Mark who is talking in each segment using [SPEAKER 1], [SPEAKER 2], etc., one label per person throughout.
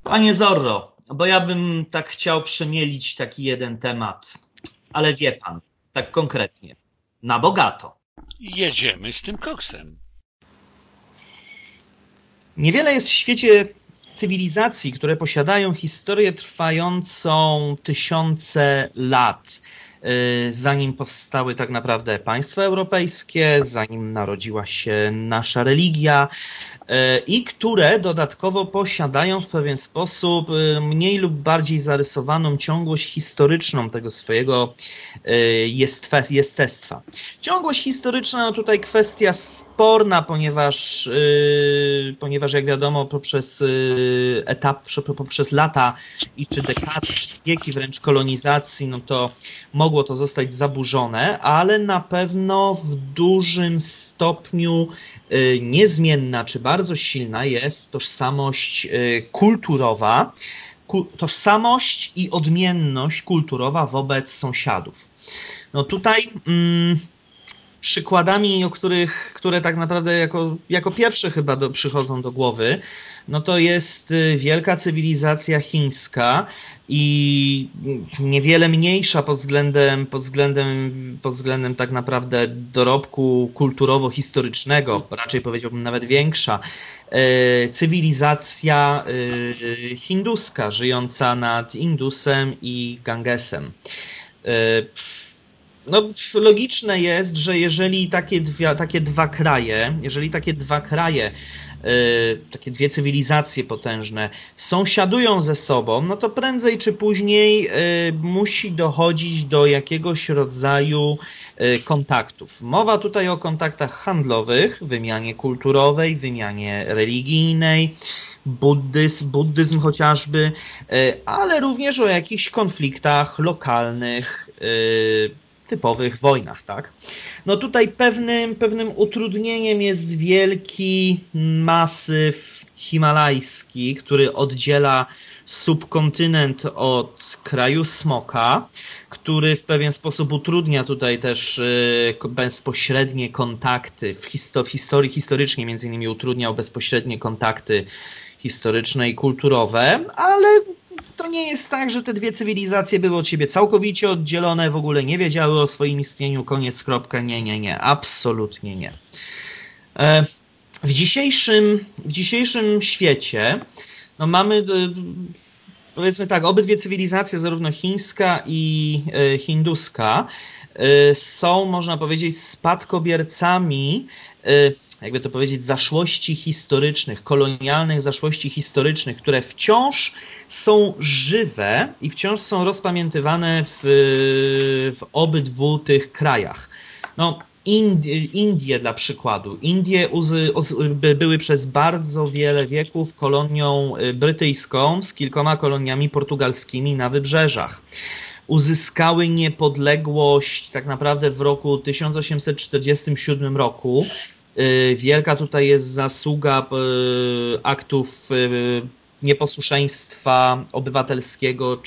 [SPEAKER 1] Panie Zorro, bo ja bym tak chciał przemielić taki jeden temat, ale wie pan, tak konkretnie, na bogato.
[SPEAKER 2] Jedziemy z tym koksem.
[SPEAKER 1] Niewiele jest w świecie cywilizacji, które posiadają historię trwającą tysiące lat, zanim powstały tak naprawdę państwa europejskie, zanim narodziła się nasza religia, i które dodatkowo posiadają w pewien sposób mniej lub bardziej zarysowaną ciągłość historyczną tego swojego jestestwa. Ciągłość historyczna, no tutaj kwestia sporna, ponieważ jak wiadomo poprzez poprzez lata i czy dekady, czy wieki wręcz kolonizacji, no to mogło to zostać zaburzone, ale na pewno w dużym stopniu niezmienna czy bardzo silna jest tożsamość kulturowa, tożsamość i odmienność kulturowa wobec sąsiadów. No tutaj przykładami, które tak naprawdę jako pierwsze chyba przychodzą do głowy, no to jest wielka cywilizacja chińska i niewiele mniejsza pod względem tak naprawdę dorobku kulturowo-historycznego, raczej powiedziałbym nawet większa, cywilizacja hinduska żyjąca nad Indusem i Gangesem. No, logiczne jest, że jeżeli takie dwa kraje, takie dwie cywilizacje potężne sąsiadują ze sobą, no to prędzej czy później musi dochodzić do jakiegoś rodzaju kontaktów. Mowa tutaj o kontaktach handlowych, wymianie kulturowej, wymianie religijnej, buddyzm chociażby, ale również o jakichś konfliktach lokalnych, typowych wojnach, tak? No tutaj pewnym utrudnieniem jest wielki masyw himalajski, który oddziela subkontynent od kraju smoka, który w pewien sposób utrudnia tutaj też bezpośrednie kontakty w historii historycznie między innymi utrudniał bezpośrednie kontakty historyczne i kulturowe, ale to nie jest tak, że te dwie cywilizacje były od siebie całkowicie oddzielone, w ogóle nie wiedziały o swoim istnieniu, koniec, kropka, nie, nie, nie, absolutnie nie. E, w dzisiejszym świecie no mamy, powiedzmy tak, obydwie cywilizacje, zarówno chińska i hinduska, są, można powiedzieć, spadkobiercami, jakby to powiedzieć, zaszłości historycznych, kolonialnych zaszłości historycznych, które wciąż są żywe i wciąż są rozpamiętywane w obydwu tych krajach. No, Indie dla przykładu. Indie były przez bardzo wiele wieków kolonią brytyjską z kilkoma koloniami portugalskimi na wybrzeżach. Uzyskały niepodległość tak naprawdę w roku 1847 roku. Wielka tutaj jest zasługa aktów nieposłuszeństwa obywatelskiego,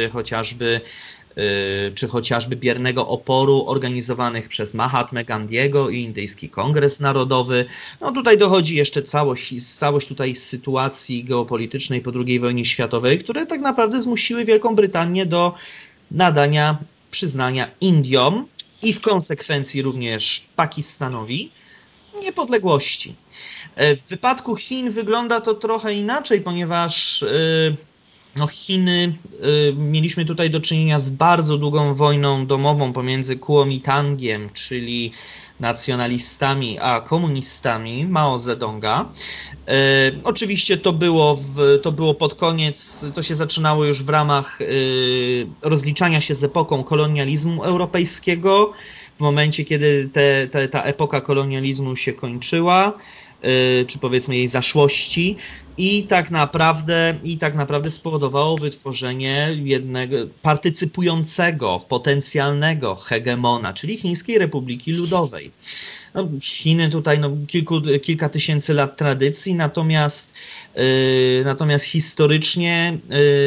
[SPEAKER 1] czy chociażby biernego oporu organizowanych przez Mahatmę Gandiego i Indyjski Kongres Narodowy. No tutaj dochodzi jeszcze całość tutaj sytuacji geopolitycznej po II wojnie światowej, które tak naprawdę zmusiły Wielką Brytanię do nadania przyznania Indiom i w konsekwencji również Pakistanowi niepodległości. W wypadku Chin wygląda to trochę inaczej, ponieważ no Chiny, mieliśmy tutaj do czynienia z bardzo długą wojną domową pomiędzy Kuomintangiem, czyli nacjonalistami, a komunistami Mao Zedonga. Oczywiście to było pod koniec, to się zaczynało już w ramach rozliczania się z epoką kolonializmu europejskiego, w momencie, kiedy ta epoka kolonializmu się kończyła, czy powiedzmy jej zaszłości, i tak naprawdę spowodowało wytworzenie jednego partycypującego, potencjalnego hegemona, czyli Chińskiej Republiki Ludowej. No, Chiny tutaj no, kilka tysięcy lat tradycji, natomiast historycznie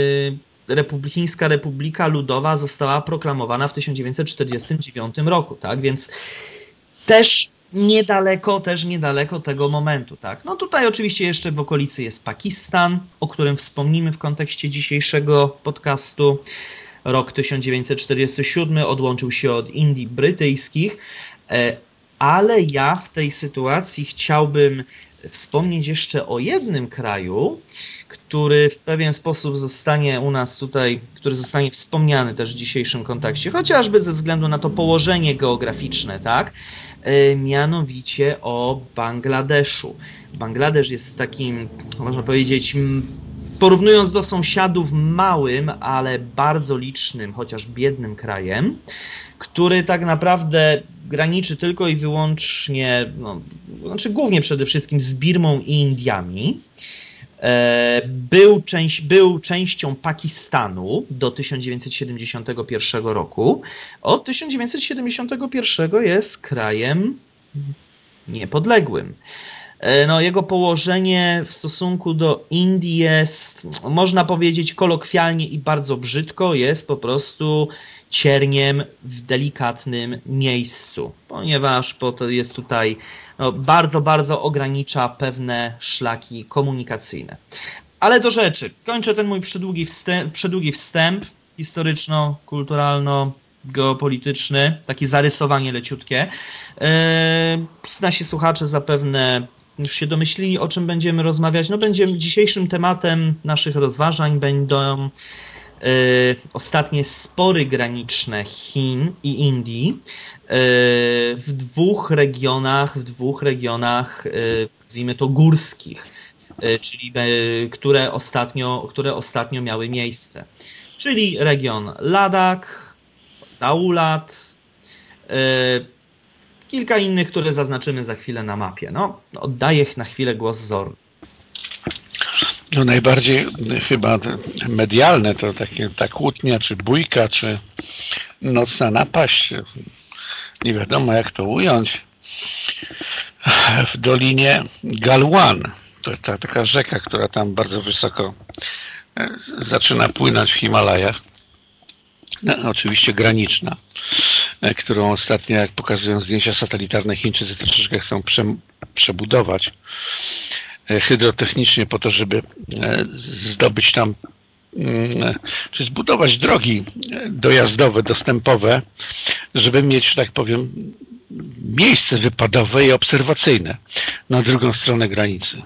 [SPEAKER 1] Chińska Republika Ludowa została proklamowana w 1949 roku, tak? Więc też niedaleko tego momentu, tak. No tutaj oczywiście jeszcze w okolicy jest Pakistan, o którym wspomnimy w kontekście dzisiejszego podcastu. Rok 1947 odłączył się od Indii brytyjskich, ale ja w tej sytuacji chciałbym wspomnieć jeszcze o jednym kraju, który w pewien sposób zostanie u nas tutaj, który zostanie wspomniany też w dzisiejszym kontekście, chociażby ze względu na to położenie geograficzne, tak? Mianowicie o Bangladeszu. Bangladesz jest takim, można powiedzieć, porównując do sąsiadów, małym, ale bardzo licznym, chociaż biednym krajem, który tak naprawdę graniczy tylko i wyłącznie, no, znaczy głównie przede wszystkim z Birmą i Indiami. Był częścią Pakistanu do 1971 roku. Od 1971 jest krajem niepodległym. No, jego położenie w stosunku do Indii jest, można powiedzieć kolokwialnie i bardzo brzydko, jest po prostu cierniem w delikatnym miejscu, ponieważ jest tutaj no, bardzo ogranicza pewne szlaki komunikacyjne. Ale do rzeczy. Kończę ten mój przydługi wstęp historyczno-kulturalno-geopolityczny, takie zarysowanie leciutkie. Nasi słuchacze zapewne już się domyślili, o czym będziemy rozmawiać. No dzisiejszym tematem naszych rozważań będą ostatnie spory graniczne Chin i Indii w dwóch regionach, nazwijmy to górskich, czyli które ostatnio miały miejsce. Czyli region Ladakh, Daulat, kilka innych, które zaznaczymy za chwilę na mapie. No, oddaję na chwilę głos Zoru.
[SPEAKER 3] No najbardziej chyba medialne to takie ta kłótnia, czy bójka, czy nocna napaść. Nie wiadomo jak to ująć. W dolinie Galwan, to taka rzeka, która tam bardzo wysoko zaczyna płynąć w Himalajach. No, oczywiście graniczna, którą ostatnio, jak pokazują zdjęcia satelitarne, Chińczycy troszeczkę chcą przebudować hydrotechnicznie po to, żeby zdobyć tam, czy zbudować drogi dojazdowe, dostępowe, żeby mieć, że tak powiem, miejsce wypadowe i obserwacyjne na drugą stronę granicy.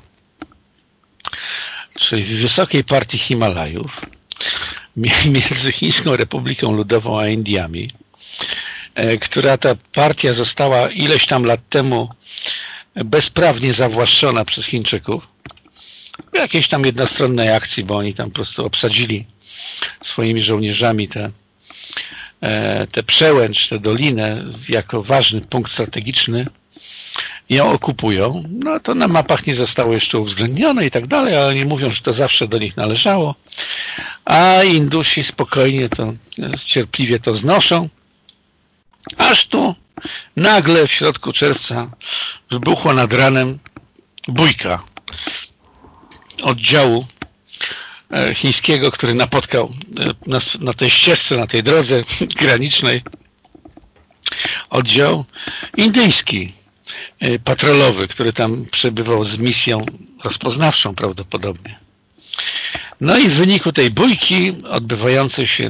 [SPEAKER 3] Czyli w wysokiej partii Himalajów między Chińską Republiką Ludową a Indiami, która ta partia została ileś tam lat temu bezprawnie zawłaszczona przez Chińczyków w jakiejś tam jednostronnej akcji, bo oni tam po prostu obsadzili swoimi żołnierzami tę przełęcz, tę dolinę jako ważny punkt strategiczny, ją okupują. No to na mapach nie zostało jeszcze uwzględnione i tak dalej, ale oni mówią, że to zawsze do nich należało, a Indusi spokojnie to, cierpliwie to znoszą, aż tu nagle w środku czerwca wybuchła nad ranem bójka oddziału chińskiego, który napotkał na tej ścieżce, na tej drodze granicznej oddział indyjski, patrolowy, który tam przebywał z misją rozpoznawczą prawdopodobnie. No i w wyniku tej bójki, odbywającej się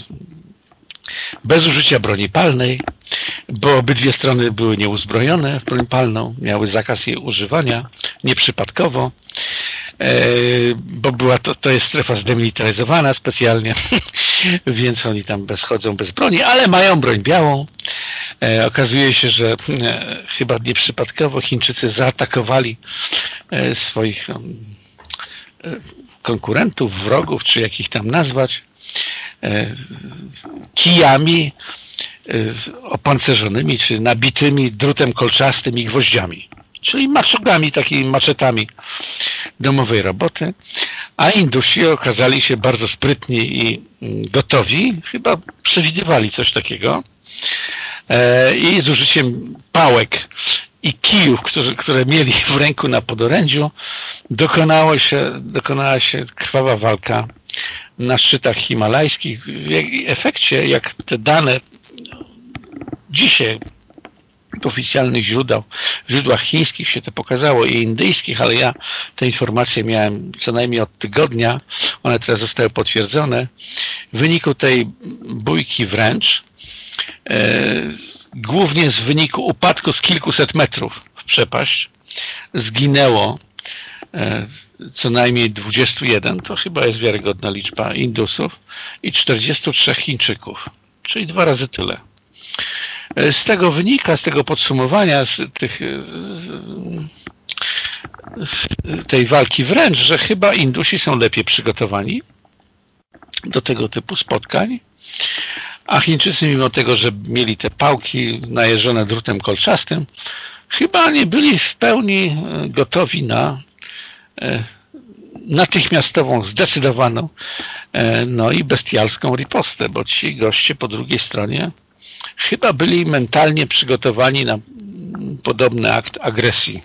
[SPEAKER 3] bez użycia broni palnej, bo obydwie strony były nieuzbrojone w broń palną, miały zakaz jej używania, nieprzypadkowo, bo to jest strefa zdemilitaryzowana specjalnie, więc oni tam chodzą bez broni, ale mają broń białą. Okazuje się, że chyba nieprzypadkowo Chińczycy zaatakowali swoich konkurentów, wrogów, czy jak ich tam nazwać, kijami opancerzonymi, czy nabitymi drutem kolczastym i gwoździami, czyli maczugami, takimi maczetami domowej roboty, a Indusi okazali się bardzo sprytni i gotowi, chyba przewidywali coś takiego i z użyciem pałek i kijów, które mieli w ręku na podorędziu, dokonała się krwawa walka na szczytach himalajskich. W efekcie, jak te dane dzisiaj w oficjalnych źródłach chińskich się to pokazało i indyjskich, ale ja te informacje miałem co najmniej od tygodnia, one teraz zostały potwierdzone. W wyniku tej bójki wręcz, głównie z wyniku upadku z kilkuset metrów w przepaść, zginęło co najmniej 21, to chyba jest wiarygodna liczba, Indusów i 43 Chińczyków, czyli 2 razy tyle. Z tego wynika, z tego podsumowania, tej walki wręcz, że chyba Indusi są lepiej przygotowani do tego typu spotkań, a Chińczycy, mimo tego, że mieli te pałki najeżone drutem kolczastym, chyba nie byli w pełni gotowi na natychmiastową, zdecydowaną, no i bestialską ripostę, bo ci goście po drugiej stronie chyba byli mentalnie przygotowani na podobny akt agresji.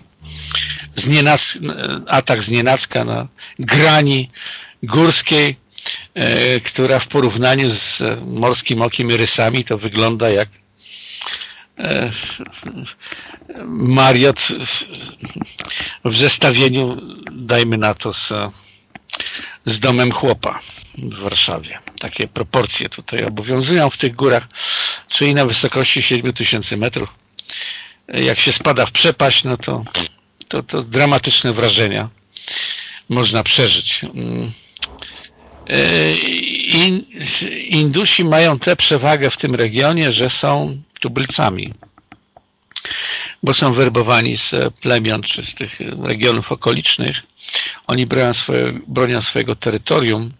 [SPEAKER 3] Atak znienacka na grani górskiej, która w porównaniu z morskim okiem i rysami to wygląda jak Mariot w zestawieniu, dajmy na to, z domem chłopa w Warszawie. Takie proporcje tutaj obowiązują w tych górach, czyli na wysokości 7000 metrów. Jak się spada w przepaść, no to dramatyczne wrażenia można przeżyć. Indusi mają tę przewagę w tym regionie, że są tubylcami, bo są werbowani z plemion czy z tych regionów okolicznych. Oni bronią swojego terytorium,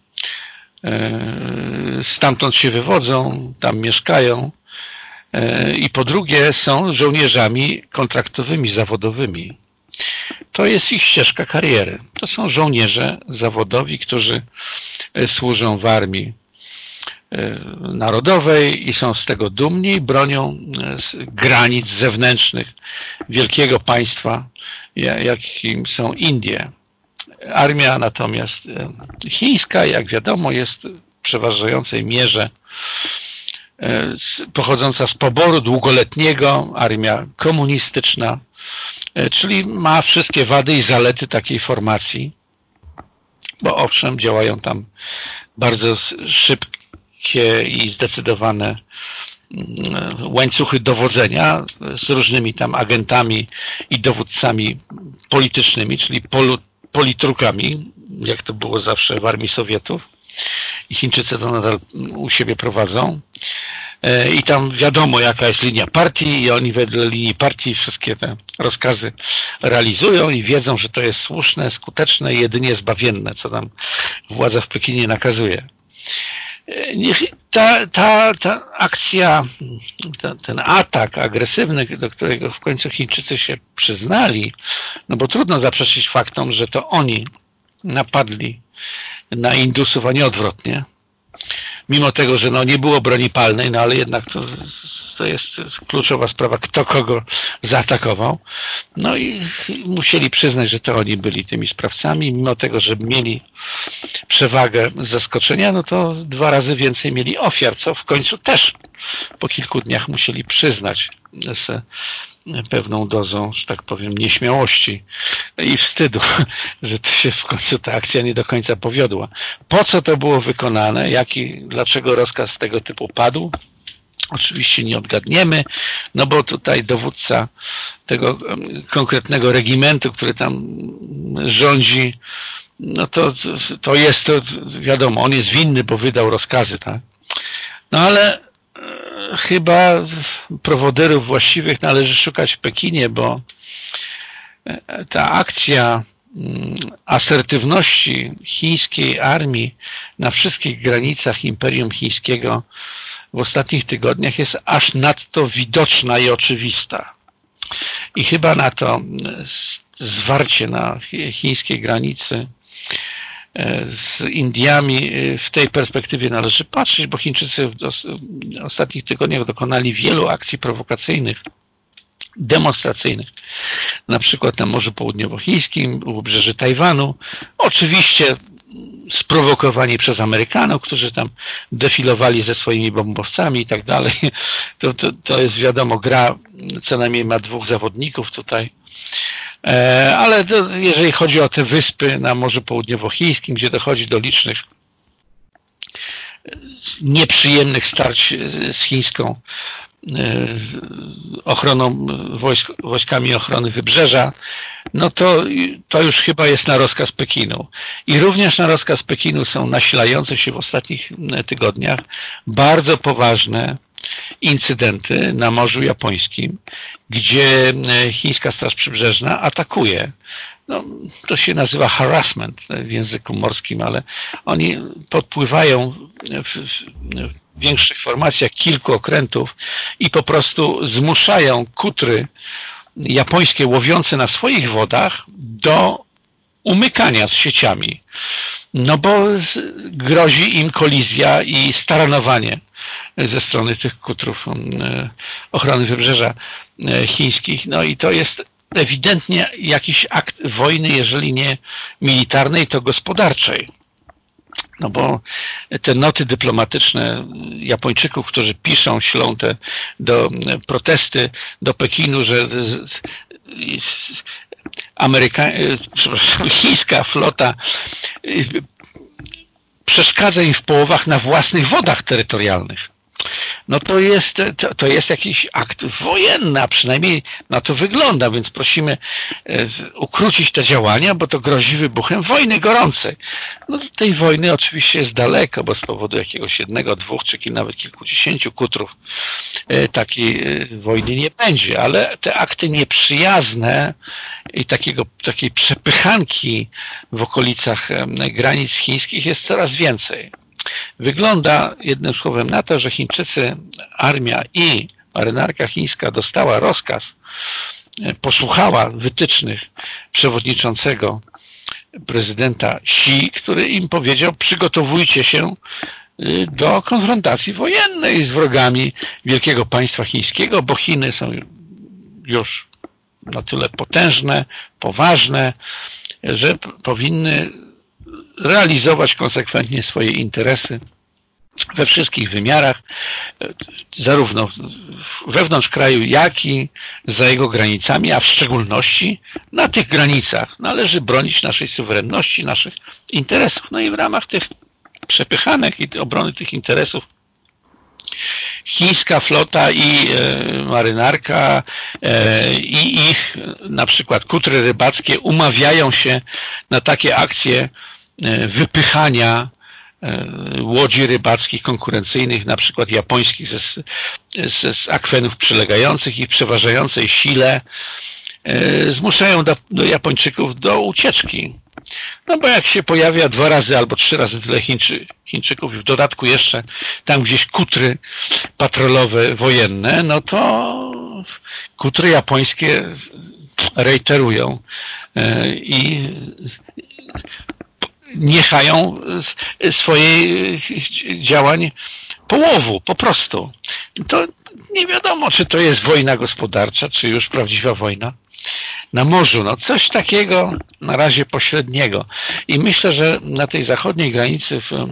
[SPEAKER 3] stamtąd się wywodzą, tam mieszkają i po drugie są żołnierzami kontraktowymi, zawodowymi. To jest ich ścieżka kariery. To są żołnierze zawodowi, którzy służą w armii narodowej i są z tego dumni i bronią granic zewnętrznych wielkiego państwa, jakim są Indie. Armia natomiast chińska, jak wiadomo, jest w przeważającej mierze pochodząca z poboru długoletniego, armia komunistyczna, czyli ma wszystkie wady i zalety takiej formacji, bo owszem, działają tam bardzo szybkie i zdecydowane łańcuchy dowodzenia z różnymi tam agentami i dowódcami politycznymi, czyli politrukami, jak to było zawsze w armii Sowietów, i Chińczycy to nadal u siebie prowadzą. I tam wiadomo, jaka jest linia partii i oni wedle linii partii wszystkie te rozkazy realizują i wiedzą, że to jest słuszne, skuteczne i jedynie zbawienne, co tam władza w Pekinie nakazuje. Ta akcja, ten atak agresywny, do którego w końcu Chińczycy się przyznali, no bo trudno zaprzeczyć faktom, że to oni napadli na Indusów, a nie odwrotnie. Mimo tego, że no nie było broni palnej, no ale jednak to jest kluczowa sprawa, kto kogo zaatakował. No i musieli przyznać, że to oni byli tymi sprawcami. Mimo tego, że mieli przewagę z zaskoczenia, no to 2 razy więcej mieli ofiar, co w końcu też po kilku dniach musieli przyznać z pewną dozą, że tak powiem, nieśmiałości i wstydu, że to się w końcu ta akcja nie do końca powiodła. Po co to było wykonane? Dlaczego rozkaz tego typu padł? Oczywiście nie odgadniemy, no bo tutaj dowódca tego konkretnego regimentu, który tam rządzi, no to jest to wiadomo, on jest winny, bo wydał rozkazy, tak? No ale chyba prowodyrów właściwych należy szukać w Pekinie, bo ta akcja asertywności chińskiej armii na wszystkich granicach Imperium Chińskiego w ostatnich tygodniach jest aż nadto widoczna i oczywista. I chyba na to zwarcie na chińskiej granicy z Indiami w tej perspektywie należy patrzeć, bo Chińczycy w ostatnich tygodniach dokonali wielu akcji prowokacyjnych, demonstracyjnych, na przykład na Morzu Południowochińskim, u wybrzeży Tajwanu. Oczywiście sprowokowani przez Amerykanów, którzy tam defilowali ze swoimi bombowcami i tak dalej. To jest wiadomo, gra co najmniej ma 2 zawodników tutaj. Ale jeżeli chodzi o te wyspy na Morzu Południowochińskim, gdzie dochodzi do licznych nieprzyjemnych starć z chińską ochroną, wojskami ochrony wybrzeża, no to już chyba jest na rozkaz Pekinu. I również na rozkaz Pekinu są nasilające się w ostatnich tygodniach bardzo poważne incydenty na Morzu Japońskim, gdzie chińska Straż Przybrzeżna atakuje. No, to się nazywa harassment w języku morskim, ale oni podpływają w większych formacjach kilku okrętów i po prostu zmuszają kutry japońskie łowiące na swoich wodach do umykania z sieciami. No bo grozi im kolizja i staranowanie ze strony tych kutrów ochrony wybrzeża chińskich. No i to jest ewidentnie jakiś akt wojny, jeżeli nie militarnej, to gospodarczej. No bo te noty dyplomatyczne Japończyków, którzy piszą, ślą te protesty do Pekinu, że chińska flota przeszkadza im w połowach na własnych wodach terytorialnych. No to jest jakiś akt wojenny, a przynajmniej na to wygląda, więc prosimy ukrócić te działania, bo to grozi wybuchem wojny gorącej. No tej wojny oczywiście jest daleko, bo z powodu jakiegoś 1, 2 czy nawet kilkudziesięciu kutrów takiej wojny nie będzie, ale te akty nieprzyjazne i takiej przepychanki w okolicach granic chińskich jest coraz więcej. Wygląda jednym słowem na to, że Chińczycy, armia i marynarka chińska dostała rozkaz, posłuchała wytycznych przewodniczącego prezydenta Xi, który im powiedział: przygotowujcie się do konfrontacji wojennej z wrogami wielkiego państwa chińskiego, bo Chiny są już na tyle potężne, poważne, że powinny realizować konsekwentnie swoje interesy we wszystkich wymiarach, zarówno wewnątrz kraju, jak i za jego granicami, a w szczególności na tych granicach należy bronić naszej suwerenności, naszych interesów. No i w ramach tych przepychanek i obrony tych interesów chińska flota i marynarka i ich na przykład kutry rybackie umawiają się na takie akcje wypychania łodzi rybackich konkurencyjnych, na przykład japońskich z akwenów przylegających i w przeważającej sile zmuszają do Japończyków do ucieczki. No bo jak się pojawia 2 razy albo 3 razy tyle Chińczyków i w dodatku jeszcze tam gdzieś kutry patrolowe wojenne, no to kutry japońskie reiterują i niechają swojej działań połowu, po prostu. To nie wiadomo, czy to jest wojna gospodarcza, czy już prawdziwa wojna na morzu. No coś takiego na razie pośredniego. I myślę, że na tej zachodniej granicy w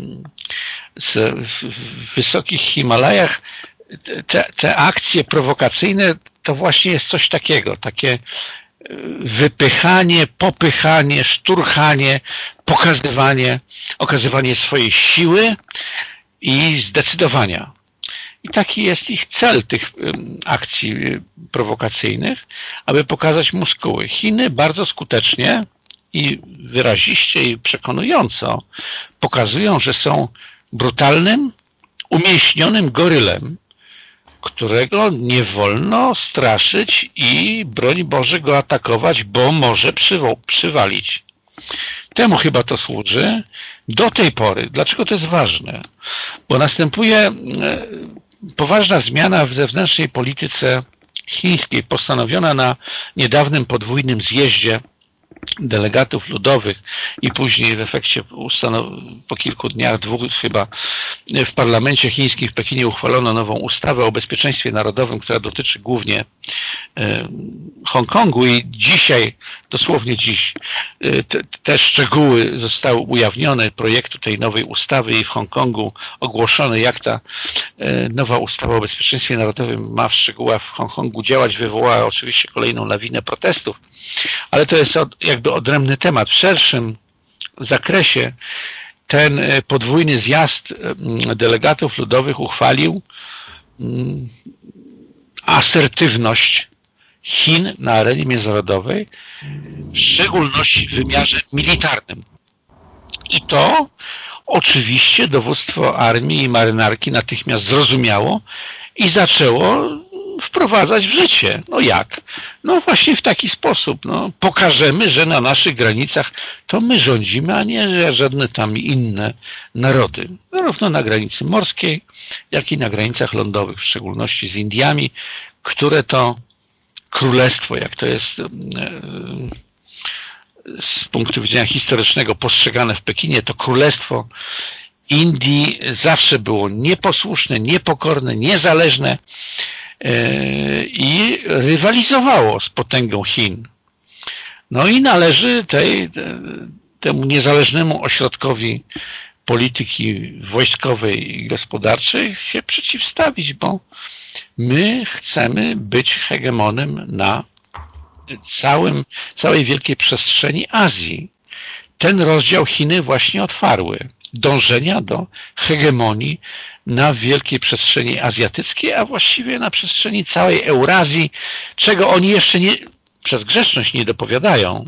[SPEAKER 3] wysokich Himalajach te akcje prowokacyjne to właśnie jest coś takiego, takie wypychanie, popychanie, szturchanie, okazywanie swojej siły i zdecydowania. I taki jest ich cel, tych akcji prowokacyjnych, aby pokazać muskuły. Chiny bardzo skutecznie i wyraziście i przekonująco pokazują, że są brutalnym, umięśnionym gorylem, którego nie wolno straszyć i broń Boże go atakować, bo może przywalić. Temu chyba to służy do tej pory. Dlaczego to jest ważne? Bo następuje poważna zmiana w zewnętrznej polityce chińskiej, postanowiona na niedawnym podwójnym zjeździe delegatów ludowych i później w efekcie po kilku dniach, dwóch chyba, w parlamencie chińskim w Pekinie uchwalono nową ustawę o bezpieczeństwie narodowym, która dotyczy głównie Hongkongu i dzisiaj, dosłownie dziś, te szczegóły zostały ujawnione projektu tej nowej ustawy i w Hongkongu ogłoszono, jak ta nowa ustawa o bezpieczeństwie narodowym ma w szczegółach w Hongkongu działać. Wywołała oczywiście kolejną lawinę protestów, ale to jest jakby odrębny temat. W szerszym zakresie ten podwójny zjazd delegatów ludowych uchwalił asertywność Chin na arenie międzynarodowej, w szczególności w wymiarze militarnym. I to oczywiście dowództwo armii i marynarki natychmiast zrozumiało i zaczęło wprowadzać w życie. No jak? No właśnie w taki sposób. No, pokażemy, że na naszych granicach to my rządzimy, a nie żadne tam inne narody. Zarówno na granicy morskiej, jak i na granicach lądowych, w szczególności z Indiami, które to królestwo, jak to jest z punktu widzenia historycznego postrzegane w Pekinie, to królestwo Indii zawsze było nieposłuszne, niepokorne, niezależne i rywalizowało z potęgą Chin. No i należy temu niezależnemu ośrodkowi polityki wojskowej i gospodarczej się przeciwstawić, bo my chcemy być hegemonem na całej wielkiej przestrzeni Azji. Ten rozdział Chiny właśnie otwarły. Dążenia do hegemonii na wielkiej przestrzeni azjatyckiej, a właściwie na przestrzeni całej Eurazji, czego oni jeszcze nie, przez grzeczność nie dopowiadają.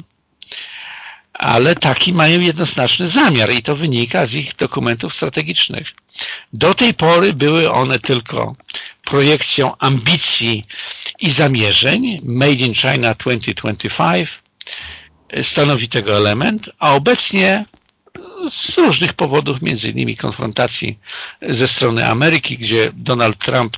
[SPEAKER 3] Ale taki mają jednoznaczny zamiar i to wynika z ich dokumentów strategicznych. Do tej pory były one tylko projekcją ambicji i zamierzeń. Made in China 2025 stanowi tego element, a obecnie z różnych powodów, między innymi konfrontacji ze strony Ameryki, gdzie Donald Trump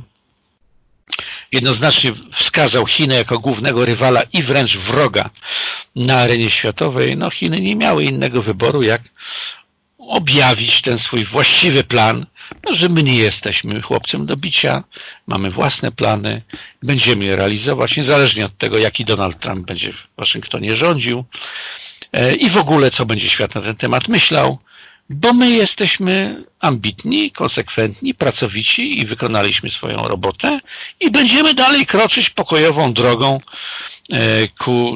[SPEAKER 3] jednoznacznie wskazał Chiny jako głównego rywala i wręcz wroga na arenie światowej, no Chiny nie miały innego wyboru, jak objawić ten swój właściwy plan, no, że my nie jesteśmy chłopcem do bicia, mamy własne plany, będziemy je realizować, niezależnie od tego, jaki Donald Trump będzie w Waszyngtonie rządził i w ogóle, co będzie świat na ten temat myślał, bo my jesteśmy ambitni, konsekwentni, pracowici i wykonaliśmy swoją robotę i będziemy dalej kroczyć pokojową drogą ku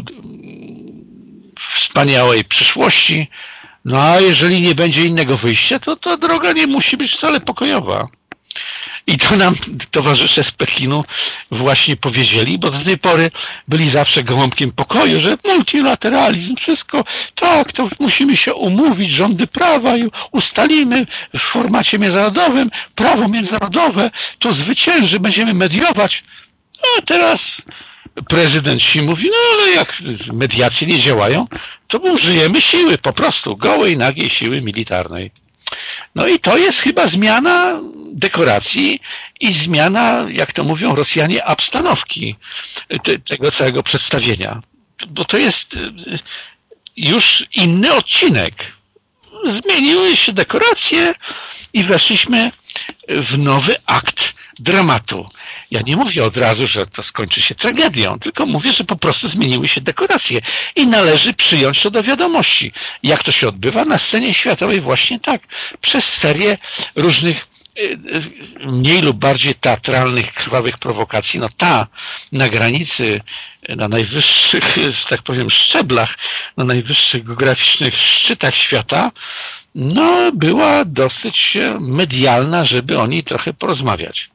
[SPEAKER 3] wspaniałej przyszłości. No a jeżeli nie będzie innego wyjścia, to ta droga nie musi być wcale pokojowa. I to nam towarzysze z Pekinu właśnie powiedzieli, bo do tej pory byli zawsze gołąbkiem pokoju, że multilateralizm, wszystko, tak, to musimy się umówić, rządy prawa i ustalimy w formacie międzynarodowym, prawo międzynarodowe, to zwycięży, będziemy mediować. A teraz prezydent Xi mówi, no ale jak mediacje nie działają, to użyjemy siły, po prostu gołej, nagiej siły militarnej. No i to jest chyba zmiana dekoracji i zmiana, jak to mówią Rosjanie, abstanowki tego całego przedstawienia. Bo to jest już inny odcinek. Zmieniły się dekoracje i weszliśmy w nowy akt dramatu. Ja nie mówię od razu, że to skończy się tragedią, tylko mówię, że po prostu zmieniły się dekoracje i należy przyjąć to do wiadomości. Jak to się odbywa? Na scenie światowej właśnie tak. Przez serię różnych mniej lub bardziej teatralnych, krwawych prowokacji. No ta na granicy, na najwyższych, że tak powiem, szczeblach, na najwyższych geograficznych szczytach świata, no była dosyć medialna, żeby o niej trochę porozmawiać.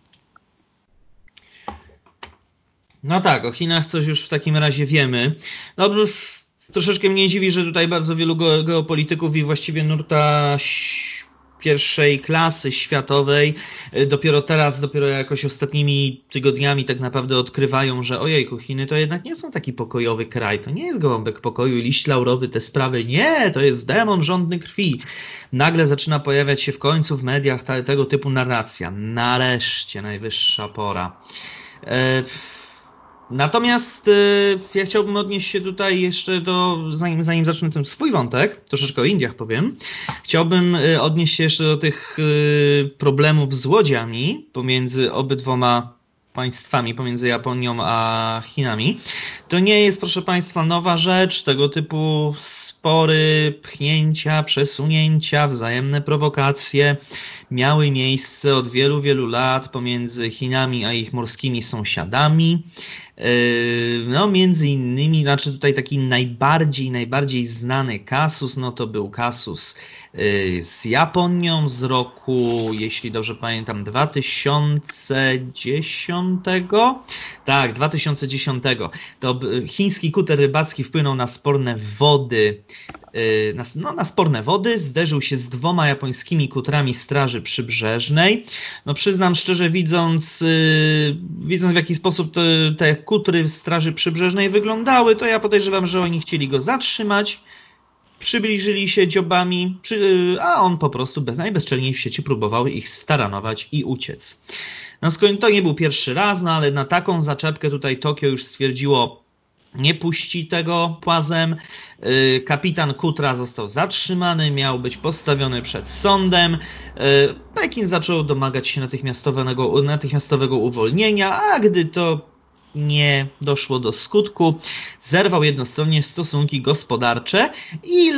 [SPEAKER 1] No tak, o Chinach coś już w takim razie wiemy. No troszeczkę mnie dziwi, że tutaj bardzo wielu geopolityków i właściwie nurta pierwszej klasy światowej dopiero jakoś ostatnimi tygodniami tak naprawdę odkrywają, że ojejku, Chiny to jednak nie są taki pokojowy kraj, to nie jest gołąbek pokoju i liść laurowy, te sprawy, nie, to jest demon żądny krwi. Nagle zaczyna pojawiać się w końcu w mediach tego typu narracja. Nareszcie, najwyższa pora. Natomiast ja chciałbym odnieść się tutaj jeszcze zanim zacznę ten swój wątek, troszeczkę o Indiach powiem, chciałbym odnieść się jeszcze do tych problemów z łodziami pomiędzy obydwoma państwami, pomiędzy Japonią a Chinami. To nie jest, proszę Państwa, nowa rzecz, tego typu spory, pchnięcia, przesunięcia, wzajemne prowokacje miały miejsce od wielu, wielu lat pomiędzy Chinami a ich morskimi sąsiadami. No, między innymi, znaczy tutaj taki najbardziej znany kasus, no to był kasus z Japonią z roku, jeśli dobrze pamiętam, 2010. Tak, 2010. To chiński kuter rybacki wpłynął na sporne wody, na sporne wody, zderzył się z 2 japońskimi kutrami Straży Przybrzeżnej. No przyznam szczerze, widząc w jaki sposób te kutry Straży Przybrzeżnej wyglądały, to ja podejrzewam, że oni chcieli go zatrzymać, przybliżyli się dziobami, a on po prostu najbezczelniej w świecie próbował ich staranować i uciec. No to nie był pierwszy raz, no ale na taką zaczepkę tutaj Tokio już stwierdziło, nie puści tego płazem. Kapitan kutra został zatrzymany, miał być przed sądem. Pekin zaczął domagać się natychmiastowego uwolnienia, a gdy to nie doszło do skutku, zerwał jednostronnie stosunki gospodarcze i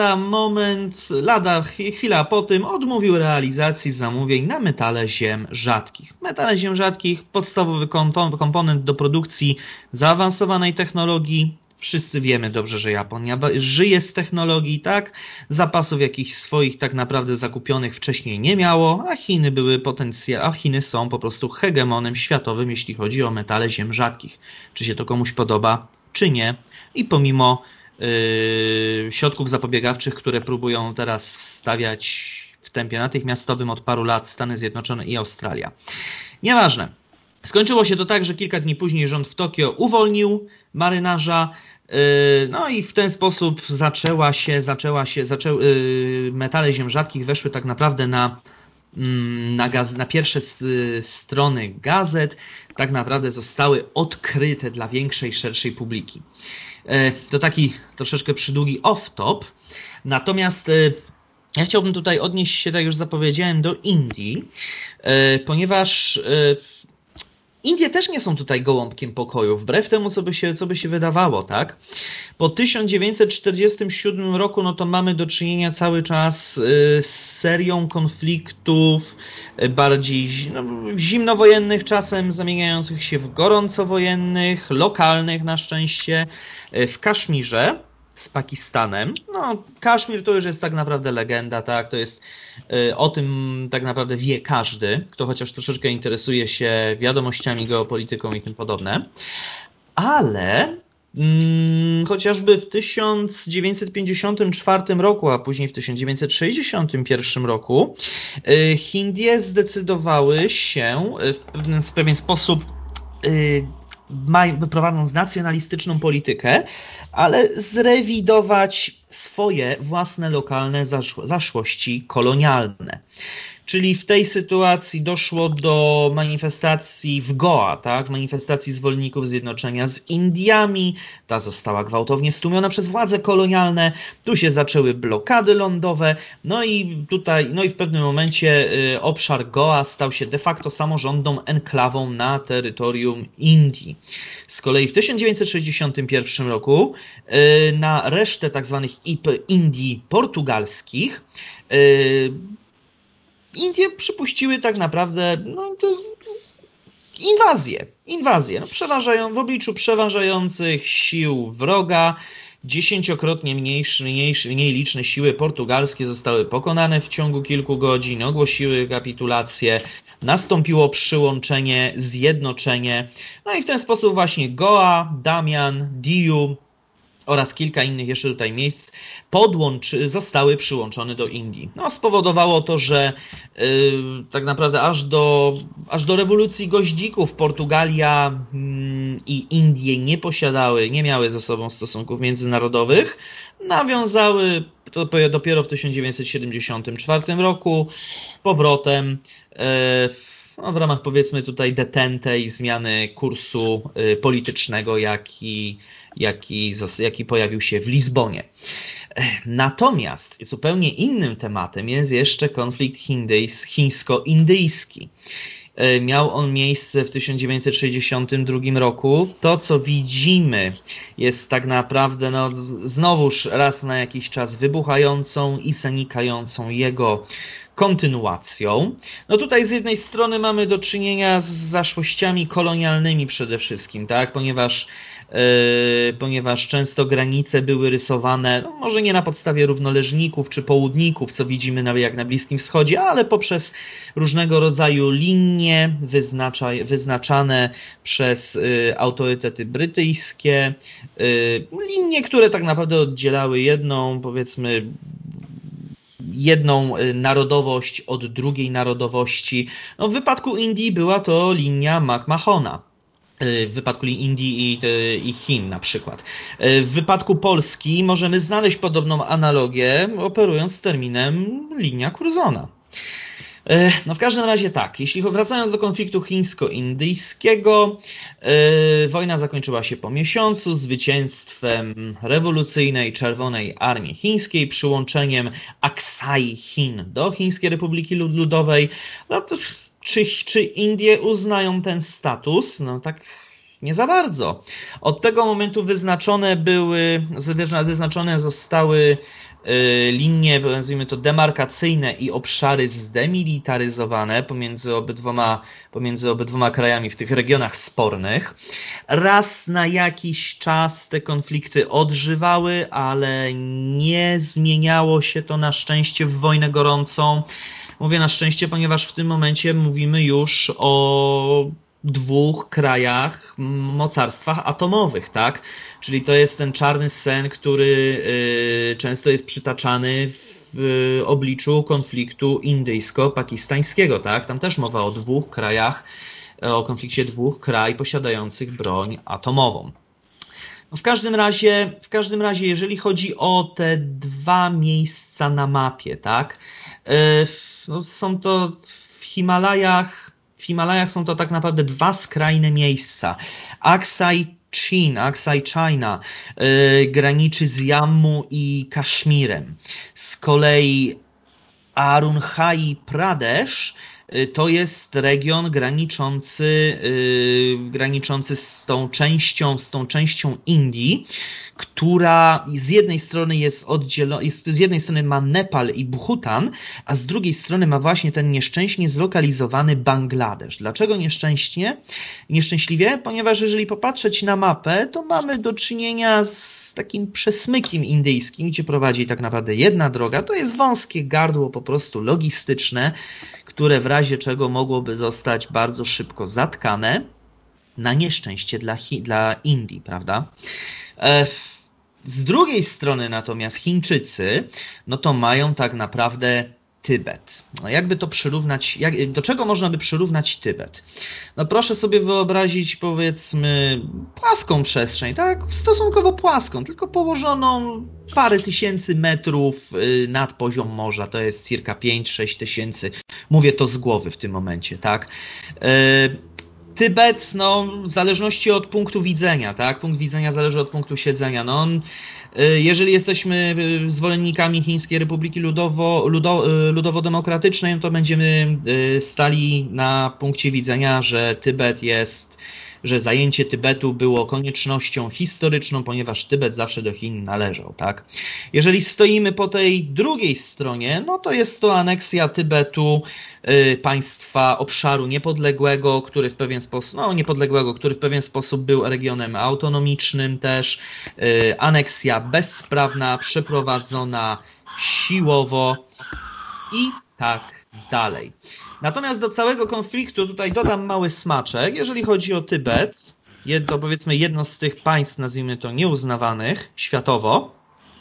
[SPEAKER 1] lada chwila po tym odmówił realizacji zamówień na metale ziem rzadkich. Metale ziem rzadkich, podstawowy komponent do produkcji zaawansowanej technologii. Wszyscy wiemy dobrze, że Japonia żyje z technologii, tak? Zapasów jakichś swoich tak naprawdę zakupionych wcześniej nie miało, a Chiny są po prostu hegemonem światowym, jeśli chodzi o metale ziem rzadkich. Czy się to komuś podoba, czy nie. I pomimo środków zapobiegawczych, które próbują teraz wstawiać w tempie natychmiastowym od paru lat Stany Zjednoczone i Australia. Nieważne. Skończyło się to tak, że kilka dni później rząd w Tokio uwolnił marynarza, no i w ten sposób metale ziem rzadkich weszły tak naprawdę na pierwsze strony gazet, tak naprawdę zostały odkryte dla większej, szerszej publiki. To taki troszeczkę przydługi off-top, natomiast ja chciałbym tutaj odnieść się, tak jak już zapowiedziałem, do Indii, ponieważ Indie też nie są tutaj gołąbkiem pokoju, wbrew temu, co by się wydawało, tak? Po 1947 roku, no to mamy do czynienia cały czas z serią konfliktów, bardziej zimnowojennych czasem, zamieniających się w gorącowojennych, lokalnych na szczęście, w Kaszmirze z Pakistanem. No, Kaszmir to już jest tak naprawdę legenda, tak? To jest o tym tak naprawdę wie każdy, kto chociaż troszeczkę interesuje się wiadomościami, geopolityką i tym podobne. Ale chociażby w 1954 roku, a później w 1961 roku Indie zdecydowały się w pewien sposób prowadząc nacjonalistyczną politykę, ale zrewidować swoje własne lokalne zaszłości kolonialne. Czyli w tej sytuacji doszło do manifestacji w Goa, tak? Manifestacji zwolenników zjednoczenia z Indiami. Ta została gwałtownie stłumiona przez władze kolonialne. Tu się zaczęły blokady lądowe. No i w pewnym momencie obszar Goa stał się de facto samorządną enklawą na terytorium Indii. Z kolei w 1961 roku na resztę tak zwanych Indii portugalskich Indie przypuściły tak naprawdę inwazję. W obliczu przeważających sił wroga, 10-krotnie mniej liczne siły portugalskie zostały pokonane w ciągu kilku godzin, ogłosiły kapitulację, nastąpiło przyłączenie, zjednoczenie, no i w ten sposób właśnie Goa, Damian, Diu oraz kilka innych jeszcze tutaj miejsc zostały przyłączone do Indii. No, spowodowało to, że tak naprawdę aż do rewolucji goździków Portugalia i Indie nie miały ze sobą stosunków międzynarodowych. Nawiązały to dopiero w 1974 roku z powrotem no, w ramach powiedzmy tutaj detente i zmiany kursu politycznego, jaki pojawił się w Lizbonie. Natomiast zupełnie innym tematem jest jeszcze konflikt chińsko-indyjski. Miał on miejsce w 1962 roku. To, co widzimy, jest tak naprawdę no, znowuż raz na jakiś czas wybuchającą i zanikającą jego kontynuacją. No tutaj z jednej strony mamy do czynienia z zaszłościami kolonialnymi przede wszystkim, tak? Ponieważ często granice były rysowane, no może nie na podstawie równoleżników czy południków, co widzimy jak na Bliskim Wschodzie, ale poprzez różnego rodzaju linie wyznaczane przez autorytety brytyjskie, linie, które tak naprawdę oddzielały jedną narodowość od drugiej narodowości. No, w wypadku Indii była to linia McMahona. W wypadku Indii i Chin na przykład. W wypadku Polski możemy znaleźć podobną analogię, operując terminem linia Curzona. No w każdym razie tak, jeśli wracając do konfliktu chińsko-indyjskiego, wojna zakończyła się po miesiącu zwycięstwem rewolucyjnej Czerwonej Armii Chińskiej, przyłączeniem Aksai Chin do Chińskiej Republiki Ludowej. No to, czy Indie uznają ten status? No tak nie za bardzo. Od tego momentu wyznaczone zostały linie, nazwijmy to demarkacyjne i obszary zdemilitaryzowane pomiędzy obydwoma krajami w tych regionach spornych. Raz na jakiś czas te konflikty odżywały, ale nie zmieniało się to na szczęście w wojnę gorącą. Mówię na szczęście, ponieważ w tym momencie mówimy już o dwóch krajach, mocarstwach atomowych, tak? Czyli to jest ten czarny sen, który często jest przytaczany w obliczu konfliktu indyjsko-pakistańskiego, tak? Tam też mowa o dwóch krajach, o konflikcie dwóch krajów posiadających broń atomową. No w każdym razie, jeżeli chodzi o te dwa miejsca na mapie, tak? No są to w Himalajach są to tak naprawdę dwa skrajne miejsca. Aksai China graniczy z Jammu i Kaszmirem. Z kolei Arunachal Pradesh to jest region graniczący z tą częścią Indii, która z jednej strony jest oddzielona, z jednej strony ma Nepal i Bhutan, a z drugiej strony ma właśnie ten nieszczęśnie zlokalizowany Bangladesz. Dlaczego nieszczęśliwie? Ponieważ jeżeli popatrzeć na mapę, to mamy do czynienia z takim przesmykiem indyjskim, gdzie prowadzi tak naprawdę jedna droga. To jest wąskie gardło po prostu logistyczne, które w razie czego mogłoby zostać bardzo szybko zatkane, na nieszczęście dla Indii, prawda? Z drugiej strony natomiast Chińczycy, no to mają tak naprawdę Tybet. No jakby to przyrównać, do czego można by przyrównać Tybet? No proszę sobie wyobrazić, powiedzmy, płaską przestrzeń, tak? Stosunkowo płaską, tylko położoną parę tysięcy metrów nad poziom morza, to jest circa 5-6 tysięcy. Mówię to z głowy w tym momencie, tak? Tybet, no, w zależności od punktu widzenia, tak? Punkt widzenia zależy od punktu siedzenia. No, jeżeli jesteśmy zwolennikami Chińskiej Republiki Ludowo-Demokratycznej, no to będziemy stali na punkcie widzenia, że zajęcie Tybetu było koniecznością historyczną, ponieważ Tybet zawsze do Chin należał, tak? Jeżeli stoimy po tej drugiej stronie, no to jest to aneksja Tybetu, państwa obszaru niepodległego, który w pewien sposób był regionem autonomicznym też, aneksja bezprawna, przeprowadzona siłowo i tak dalej. Natomiast do całego konfliktu tutaj dodam mały smaczek. Jeżeli chodzi o Tybet, powiedzmy jedno z tych państw, nazwijmy to nieuznawanych światowo,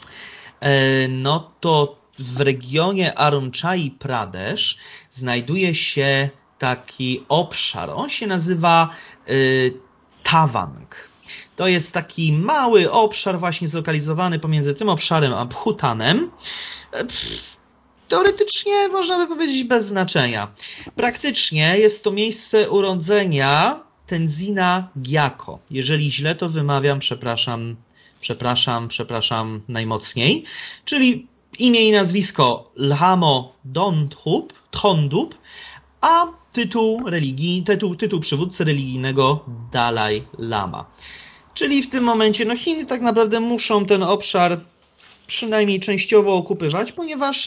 [SPEAKER 1] no to w regionie Arunachal Pradesh znajduje się taki obszar. On się nazywa Tawang. To jest taki mały obszar właśnie zlokalizowany pomiędzy tym obszarem a Bhutanem. teoretycznie można by powiedzieć bez znaczenia. Praktycznie jest to miejsce urodzenia Tenzina Gyako. Jeżeli źle to wymawiam, przepraszam najmocniej. Czyli imię i nazwisko Lhamo Thondup, a tytuł przywódcy religijnego Dalaj Lama. Czyli w tym momencie no Chiny tak naprawdę muszą ten obszar przynajmniej częściowo okupywać, ponieważ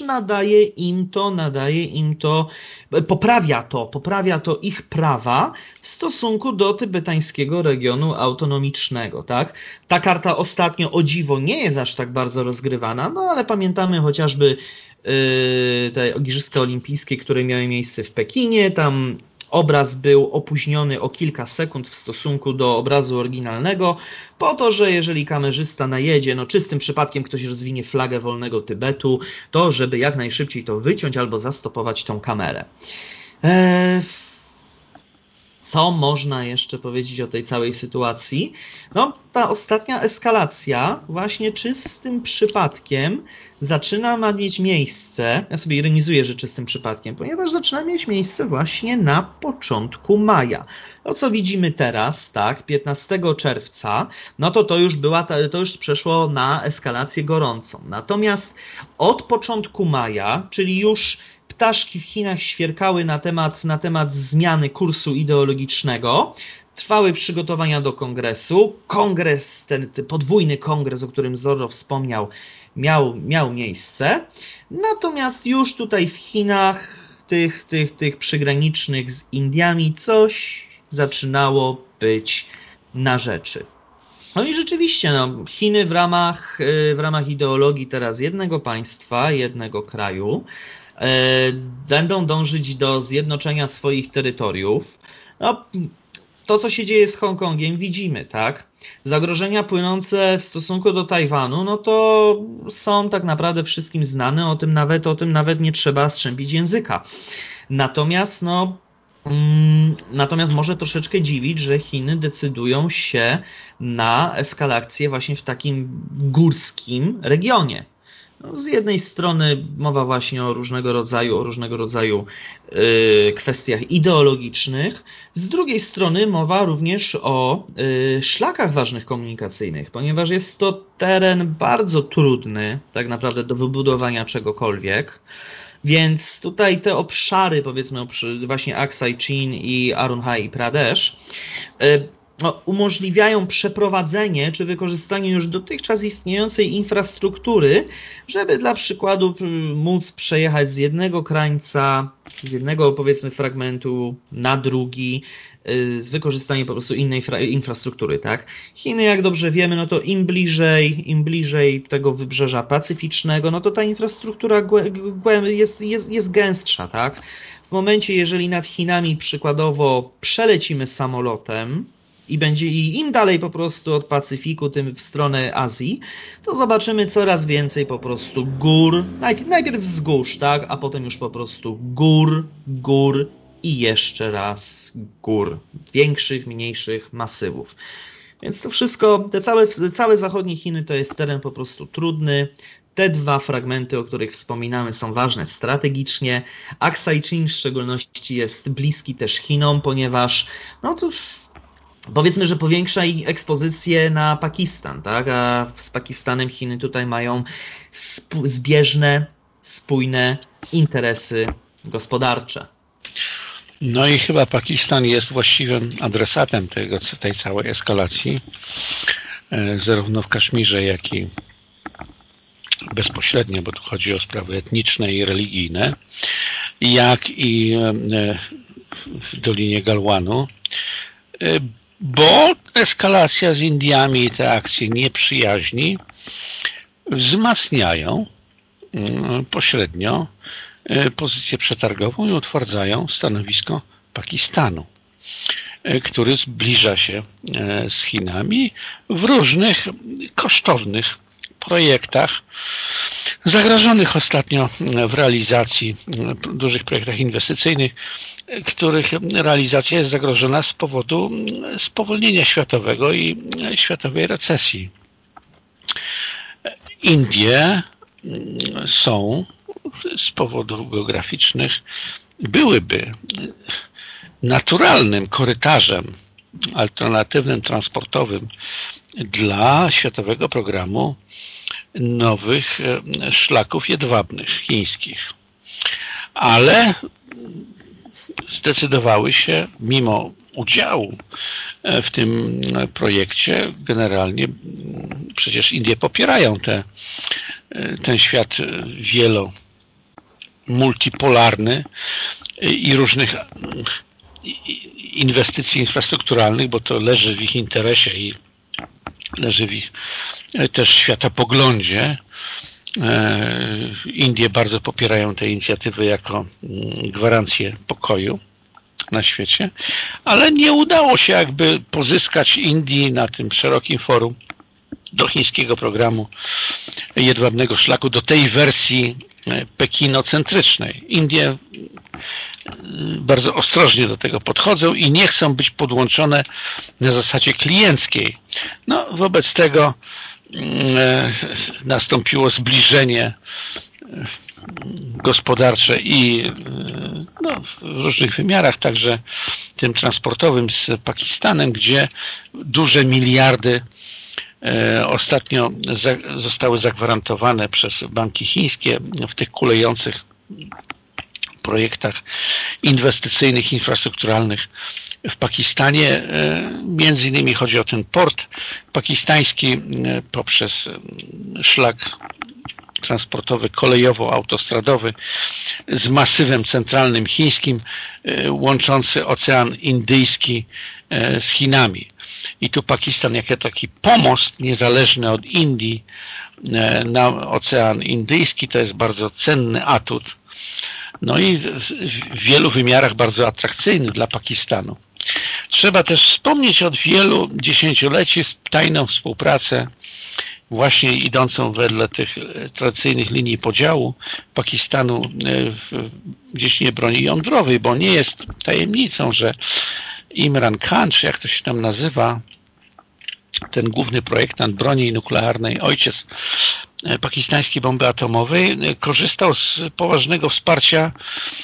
[SPEAKER 1] poprawia to ich prawa w stosunku do tybetańskiego regionu autonomicznego, tak? Ta karta ostatnio, o dziwo, nie jest aż tak bardzo rozgrywana, no ale pamiętamy chociażby te Igrzyska Olimpijskie, które miały miejsce w Pekinie, tam obraz był opóźniony o kilka sekund w stosunku do obrazu oryginalnego, po to, że jeżeli kamerzysta najedzie, no czystym przypadkiem ktoś rozwinie flagę wolnego Tybetu, to żeby jak najszybciej to wyciąć albo zastopować tą kamerę. Co można jeszcze powiedzieć o tej całej sytuacji? No, ta ostatnia eskalacja właśnie czystym przypadkiem zaczyna mieć miejsce, ja sobie ironizuję, że czystym przypadkiem, ponieważ zaczyna mieć miejsce właśnie na początku maja. To, co widzimy teraz, tak, 15 czerwca, no to już przeszło na eskalację gorącą. Natomiast od początku maja, czyli już ptaszki w Chinach świerkały na temat zmiany kursu ideologicznego. Trwały przygotowania do kongresu. Kongres, ten podwójny kongres, o którym Zorro wspomniał, miał miejsce. Natomiast już tutaj w Chinach, tych przygranicznych z Indiami, coś zaczynało być na rzeczy. No i rzeczywiście, no, Chiny w ramach ideologii teraz jednego państwa, jednego kraju, będą dążyć do zjednoczenia swoich terytoriów. No, to, co się dzieje z Hongkongiem, widzimy, tak? Zagrożenia płynące w stosunku do Tajwanu, no to są tak naprawdę wszystkim znane, o tym nawet nie trzeba strzępić języka. Natomiast, natomiast może troszeczkę dziwić, że Chiny decydują się na eskalację właśnie w takim górskim regionie. No, z jednej strony mowa właśnie o różnego rodzaju kwestiach ideologicznych, z drugiej strony mowa również o szlakach ważnych komunikacyjnych, ponieważ jest to teren bardzo trudny tak naprawdę do wybudowania czegokolwiek. Więc tutaj te obszary, powiedzmy właśnie Aksai Chin i Arunhai Pradesh, no, umożliwiają przeprowadzenie czy wykorzystanie już dotychczas istniejącej infrastruktury, żeby dla przykładu móc przejechać z jednego krańca, z jednego powiedzmy fragmentu na drugi, z wykorzystaniem po prostu innej infrastruktury, tak? Chiny, jak dobrze wiemy, no to im bliżej tego wybrzeża pacyficznego, no to ta infrastruktura jest gęstsza, tak? W momencie, jeżeli nad Chinami przykładowo przelecimy samolotem, i im dalej po prostu od Pacyfiku, tym w stronę Azji, to zobaczymy coraz więcej po prostu gór, najpierw wzgórz, tak, a potem już po prostu gór i jeszcze raz gór, większych, mniejszych masywów. Więc to wszystko, całe zachodnie Chiny to jest teren po prostu trudny. Te dwa fragmenty, o których wspominamy, są ważne strategicznie. Aksai Chin w szczególności jest bliski też Chinom, ponieważ no to powiedzmy, że powiększa ich ekspozycję na Pakistan, tak? A z Pakistanem Chiny tutaj mają zbieżne, spójne interesy gospodarcze.
[SPEAKER 3] No i chyba Pakistan jest właściwym adresatem tej całej eskalacji, zarówno w Kaszmirze, jak i bezpośrednio, bo tu chodzi o sprawy etniczne i religijne, jak i w Dolinie Galwanu, bo eskalacja z Indiami i te akcje nieprzyjaźni wzmacniają pośrednio pozycję przetargową i utwardzają stanowisko Pakistanu, który zbliża się z Chinami w różnych kosztownych projektach, zagrożonych ostatnio w realizacji, dużych projektach inwestycyjnych, których realizacja jest zagrożona z powodu spowolnienia światowego i światowej recesji. Indie są z powodów geograficznych byłyby naturalnym korytarzem alternatywnym transportowym dla Światowego Programu Nowych Szlaków Jedwabnych chińskich. Ale zdecydowały się, mimo udziału w tym projekcie, generalnie przecież Indie popierają ten świat multipolarny i różnych inwestycji infrastrukturalnych, bo to leży w ich interesie i leży w ich też światopoglądzie. Indie bardzo popierają te inicjatywy jako gwarancję pokoju na świecie, ale nie udało się jakby pozyskać Indii na tym szerokim forum do chińskiego programu Jedwabnego Szlaku, do tej wersji pekinocentrycznej. Indie bardzo ostrożnie do tego podchodzą i nie chcą być podłączone na zasadzie klienckiej. No, wobec tego nastąpiło zbliżenie gospodarcze i w różnych wymiarach, także tym transportowym z Pakistanem, gdzie duże miliardy ostatnio zostały zagwarantowane przez banki chińskie w tych kulejących projektach inwestycyjnych, infrastrukturalnych w Pakistanie. Między innymi chodzi o ten port pakistański poprzez szlak transportowy kolejowo-autostradowy z masywem centralnym chińskim łączący Ocean Indyjski z Chinami. I tu Pakistan jako taki pomost niezależny od Indii na Ocean Indyjski to jest bardzo cenny atut. No i w wielu wymiarach bardzo atrakcyjny dla Pakistanu. Trzeba też wspomnieć od wielu dziesięcioleci tajną współpracę właśnie idącą wedle tych tradycyjnych linii podziału Pakistanu w dziedzinie broni jądrowej, bo nie jest tajemnicą, że Imran Khan, czy jak to się tam nazywa, ten główny projektant broni nuklearnej, ojciec pakistańskiej bomby atomowej, korzystał z poważnego wsparcia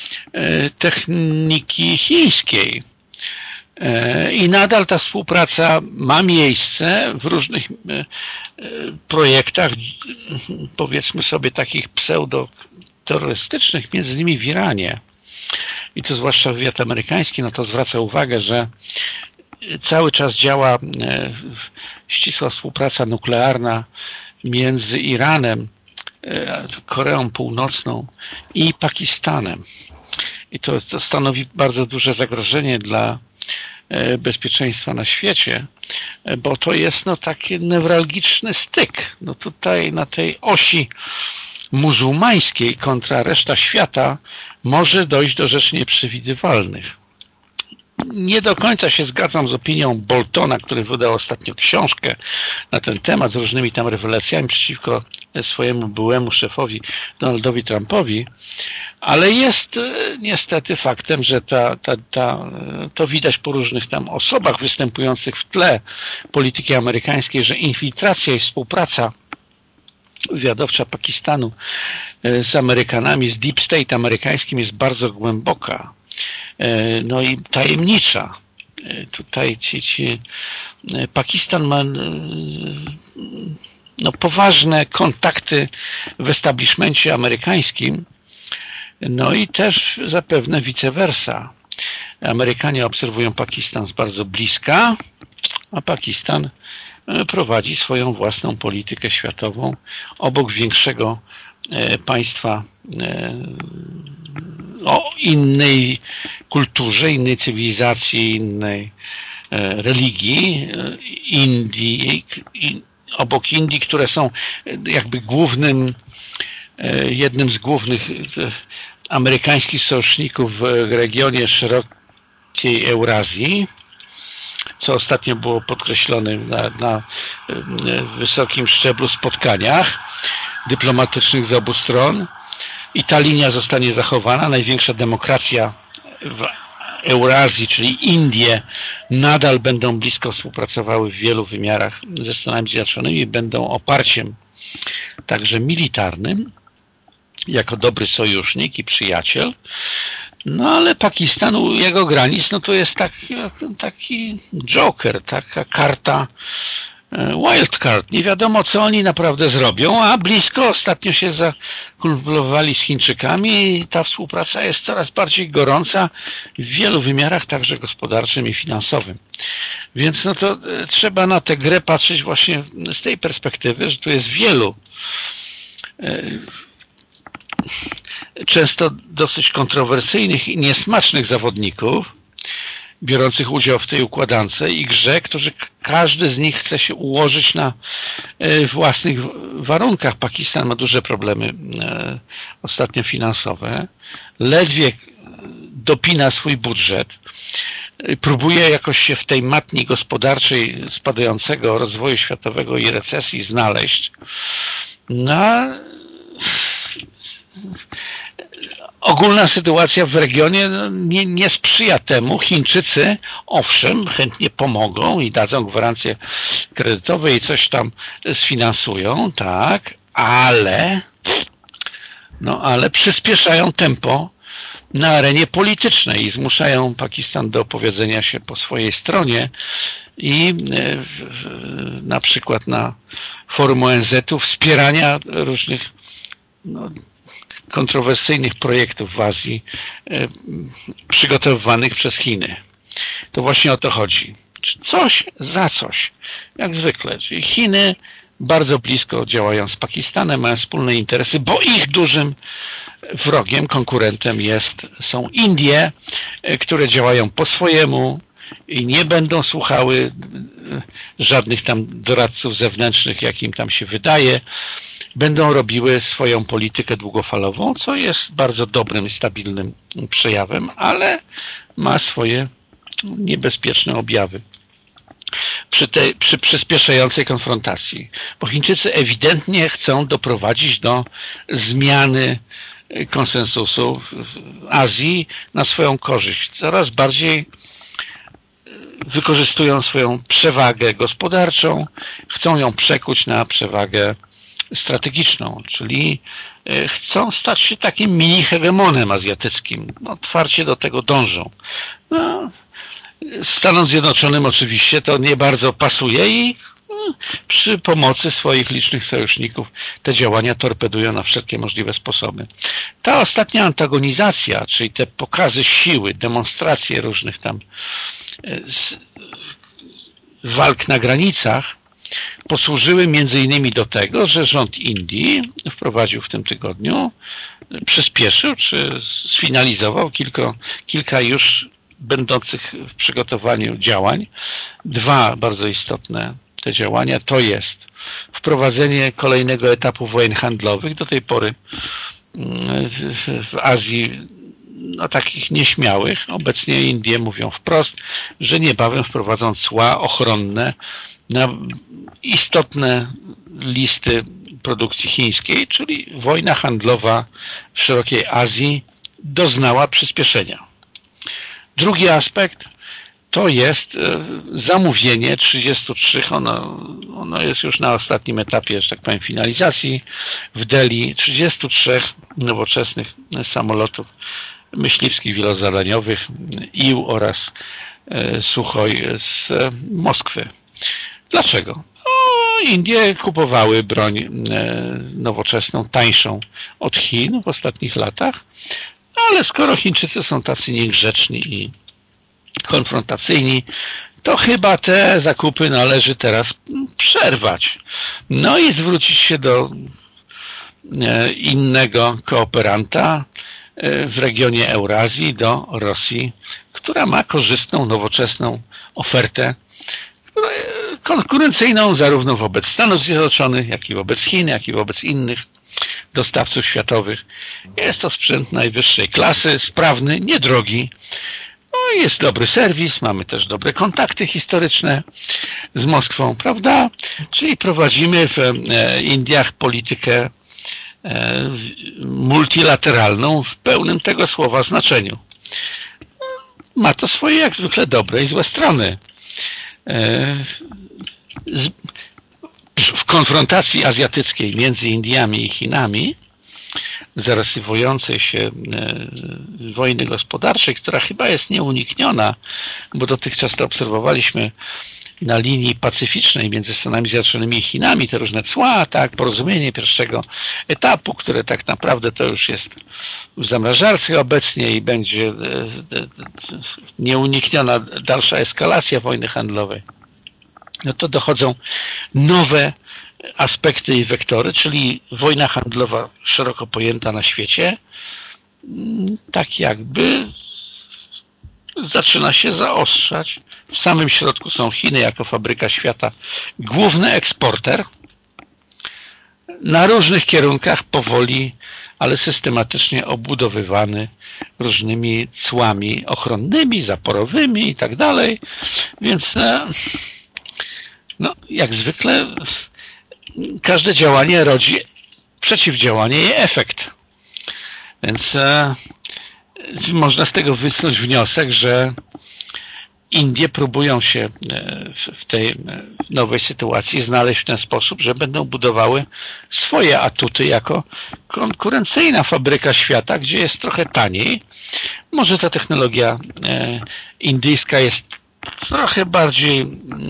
[SPEAKER 3] techniki chińskiej. I nadal ta współpraca ma miejsce w różnych projektach, powiedzmy sobie takich pseudo-terrorystycznych, między innymi w Iranie. I to zwłaszcza wywiad amerykański, no to zwraca uwagę, że cały czas działa ścisła współpraca nuklearna między Iranem, Koreą Północną i Pakistanem. I to stanowi bardzo duże zagrożenie dla bezpieczeństwa na świecie, bo to jest taki newralgiczny styk. No tutaj na tej osi muzułmańskiej kontra reszta świata może dojść do rzeczy nieprzewidywalnych. Nie do końca się zgadzam z opinią Boltona, który wydał ostatnio książkę na ten temat z różnymi tam rewelacjami przeciwko swojemu byłemu szefowi Donaldowi Trumpowi, ale jest niestety faktem, że to widać po różnych tam osobach występujących w tle polityki amerykańskiej, że infiltracja i współpraca wywiadowcza Pakistanu z Amerykanami, z Deep State amerykańskim jest bardzo głęboka, no i tajemnicza. Tutaj Pakistan ma poważne kontakty w establishmencie amerykańskim, no i też zapewne vice versa. Amerykanie obserwują Pakistan z bardzo bliska, a Pakistan prowadzi swoją własną politykę światową obok większego państwa o innej kulturze, innej cywilizacji, innej religii, Indii, obok Indii, które są jakby jednym z głównych amerykańskich sojuszników w regionie szerokiej Eurazji, co ostatnio było podkreślone na wysokim szczeblu spotkaniach dyplomatycznych z obu stron. I ta linia zostanie zachowana. Największa demokracja w Eurazji, czyli Indie, nadal będą blisko współpracowały w wielu wymiarach ze Stanami Zjednoczonymi, będą oparciem także militarnym. jako dobry sojusznik i przyjaciel. No ale Pakistan u jego granic, no to jest taki joker, taka karta wildcard. Nie wiadomo, co oni naprawdę zrobią, a blisko ostatnio się zakumplowali z Chińczykami i ta współpraca jest coraz bardziej gorąca w wielu wymiarach, także gospodarczym i finansowym. Więc no to trzeba na tę grę patrzeć właśnie z tej perspektywy, że tu jest wielu często dosyć kontrowersyjnych i niesmacznych zawodników biorących udział w tej układance i grze, którzy każdy z nich chce się ułożyć na własnych warunkach. Pakistan ma duże problemy ostatnio finansowe. Ledwie dopina swój budżet. Próbuje jakoś się w tej matni gospodarczej spadającego rozwoju światowego i recesji znaleźć. No, ogólna sytuacja w regionie nie sprzyja temu. Chińczycy owszem chętnie pomogą i dadzą gwarancje kredytowe i coś tam sfinansują, tak, ale przyspieszają tempo na arenie politycznej i zmuszają Pakistan do opowiedzenia się po swojej stronie i na przykład na forum ONZ-u wspierania różnych kontrowersyjnych projektów w Azji przygotowywanych przez Chiny. To właśnie o to chodzi. Coś za coś. Jak zwykle. Czyli Chiny bardzo blisko działają z Pakistanem, mają wspólne interesy, bo ich dużym wrogiem, konkurentem są Indie, które działają po swojemu i nie będą słuchały żadnych tam doradców zewnętrznych, jak im tam się wydaje. Będą robiły swoją politykę długofalową, co jest bardzo dobrym i stabilnym przejawem, ale ma swoje niebezpieczne objawy przy przyspieszającej konfrontacji, bo Chińczycy ewidentnie chcą doprowadzić do zmiany konsensusu w Azji na swoją korzyść. Coraz bardziej wykorzystują swoją przewagę gospodarczą, chcą ją przekuć na przewagę strategiczną, czyli chcą stać się takim mini hegemonem azjatyckim. Otwarcie do tego dążą. Stanom Zjednoczonym oczywiście to nie bardzo pasuje i przy pomocy swoich licznych sojuszników te działania torpedują na wszelkie możliwe sposoby. Ta ostatnia antagonizacja, czyli te pokazy siły, demonstracje różnych tam walk na granicach posłużyły między innymi do tego, że rząd Indii wprowadził w tym tygodniu, przyspieszył czy sfinalizował kilka już będących w przygotowaniu działań. Dwa bardzo istotne te działania to jest wprowadzenie kolejnego etapu wojen handlowych. Do tej pory w Azji takich nieśmiałych. Obecnie Indie mówią wprost, że niebawem wprowadzą cła ochronne na istotne listy produkcji chińskiej, czyli wojna handlowa w szerokiej Azji doznała przyspieszenia. Drugi aspekt to jest zamówienie 33, ono jest już na ostatnim etapie, że tak powiem, finalizacji w Delhi, 33 nowoczesnych samolotów myśliwskich wielozadaniowych IL oraz Suchoj z Moskwy. Dlaczego? Indie kupowały broń nowoczesną, tańszą od Chin w ostatnich latach, ale skoro Chińczycy są tacy niegrzeczni i konfrontacyjni, to chyba te zakupy należy teraz przerwać. No i zwrócić się do innego kooperanta w regionie Eurazji, do Rosji, która ma korzystną, nowoczesną ofertę, konkurencyjną zarówno wobec Stanów Zjednoczonych, jak i wobec Chin, jak i wobec innych dostawców światowych. Jest to sprzęt najwyższej klasy, sprawny, niedrogi. Jest dobry serwis, mamy też dobre kontakty historyczne z Moskwą, prawda? Czyli prowadzimy w Indiach politykę multilateralną w pełnym tego słowa znaczeniu. Ma to swoje jak zwykle dobre i złe strony. W konfrontacji azjatyckiej między Indiami i Chinami zarysowującej się wojny gospodarczej, która chyba jest nieunikniona, bo dotychczas to obserwowaliśmy na linii pacyficznej między Stanami Zjednoczonymi i Chinami, te różne cła, tak, porozumienie pierwszego etapu, które tak naprawdę to już jest w zamrażarce obecnie i będzie nieunikniona dalsza eskalacja wojny handlowej. No to dochodzą nowe aspekty i wektory, czyli wojna handlowa szeroko pojęta na świecie, tak jakby zaczyna się zaostrzać. W samym środku są Chiny jako fabryka świata, główny eksporter, na różnych kierunkach powoli, ale systematycznie obudowywany różnymi cłami ochronnymi, zaporowymi i tak dalej. Więc no, jak zwykle każde działanie rodzi przeciwdziałanie i efekt. Więc można z tego wysnuć wniosek, że Indie próbują się w tej nowej sytuacji znaleźć w ten sposób, że będą budowały swoje atuty jako konkurencyjna fabryka świata, gdzie jest trochę taniej. Może ta technologia indyjska jest trochę bardziej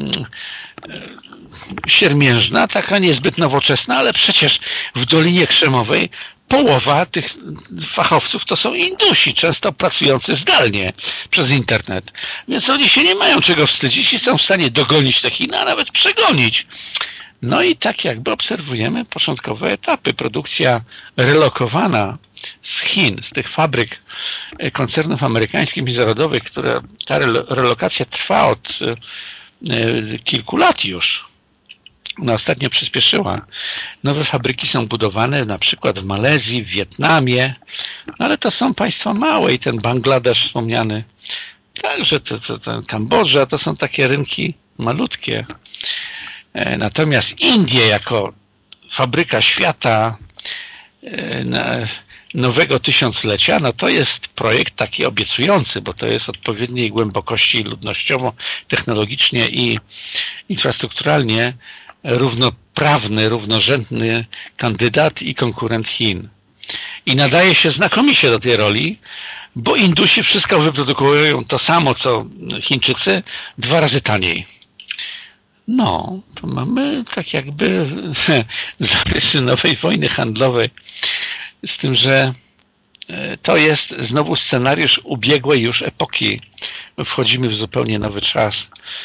[SPEAKER 3] siermiężna, taka niezbyt nowoczesna, ale przecież w Dolinie Krzemowej połowa tych fachowców to są Indusi, często pracujący zdalnie przez internet. Więc oni się nie mają czego wstydzić i są w stanie dogonić te Chiny, a nawet przegonić. No i tak jakby obserwujemy początkowe etapy. Produkcja relokowana z Chin, z tych fabryk koncernów amerykańskich międzynarodowych, która ta relokacja trwa od kilku lat już. Ona ostatnio przyspieszyła. Nowe fabryki są budowane na przykład w Malezji, w Wietnamie, ale to są państwa małe i ten Bangladesz wspomniany, także ten Kambodża, to są takie rynki malutkie. Natomiast Indie jako fabryka świata nowego tysiąclecia, no to jest projekt taki obiecujący, bo to jest odpowiedniej głębokości ludnościowo, technologicznie i infrastrukturalnie równoprawny, równorzędny kandydat i konkurent Chin. I nadaje się znakomicie do tej roli, bo Indusi wszystko wyprodukują to samo, co Chińczycy, 2 razy taniej. No, to mamy tak jakby zarysy nowej wojny handlowej, z tym, że to jest znowu scenariusz ubiegłej już epoki. Wchodzimy w zupełnie nowy czas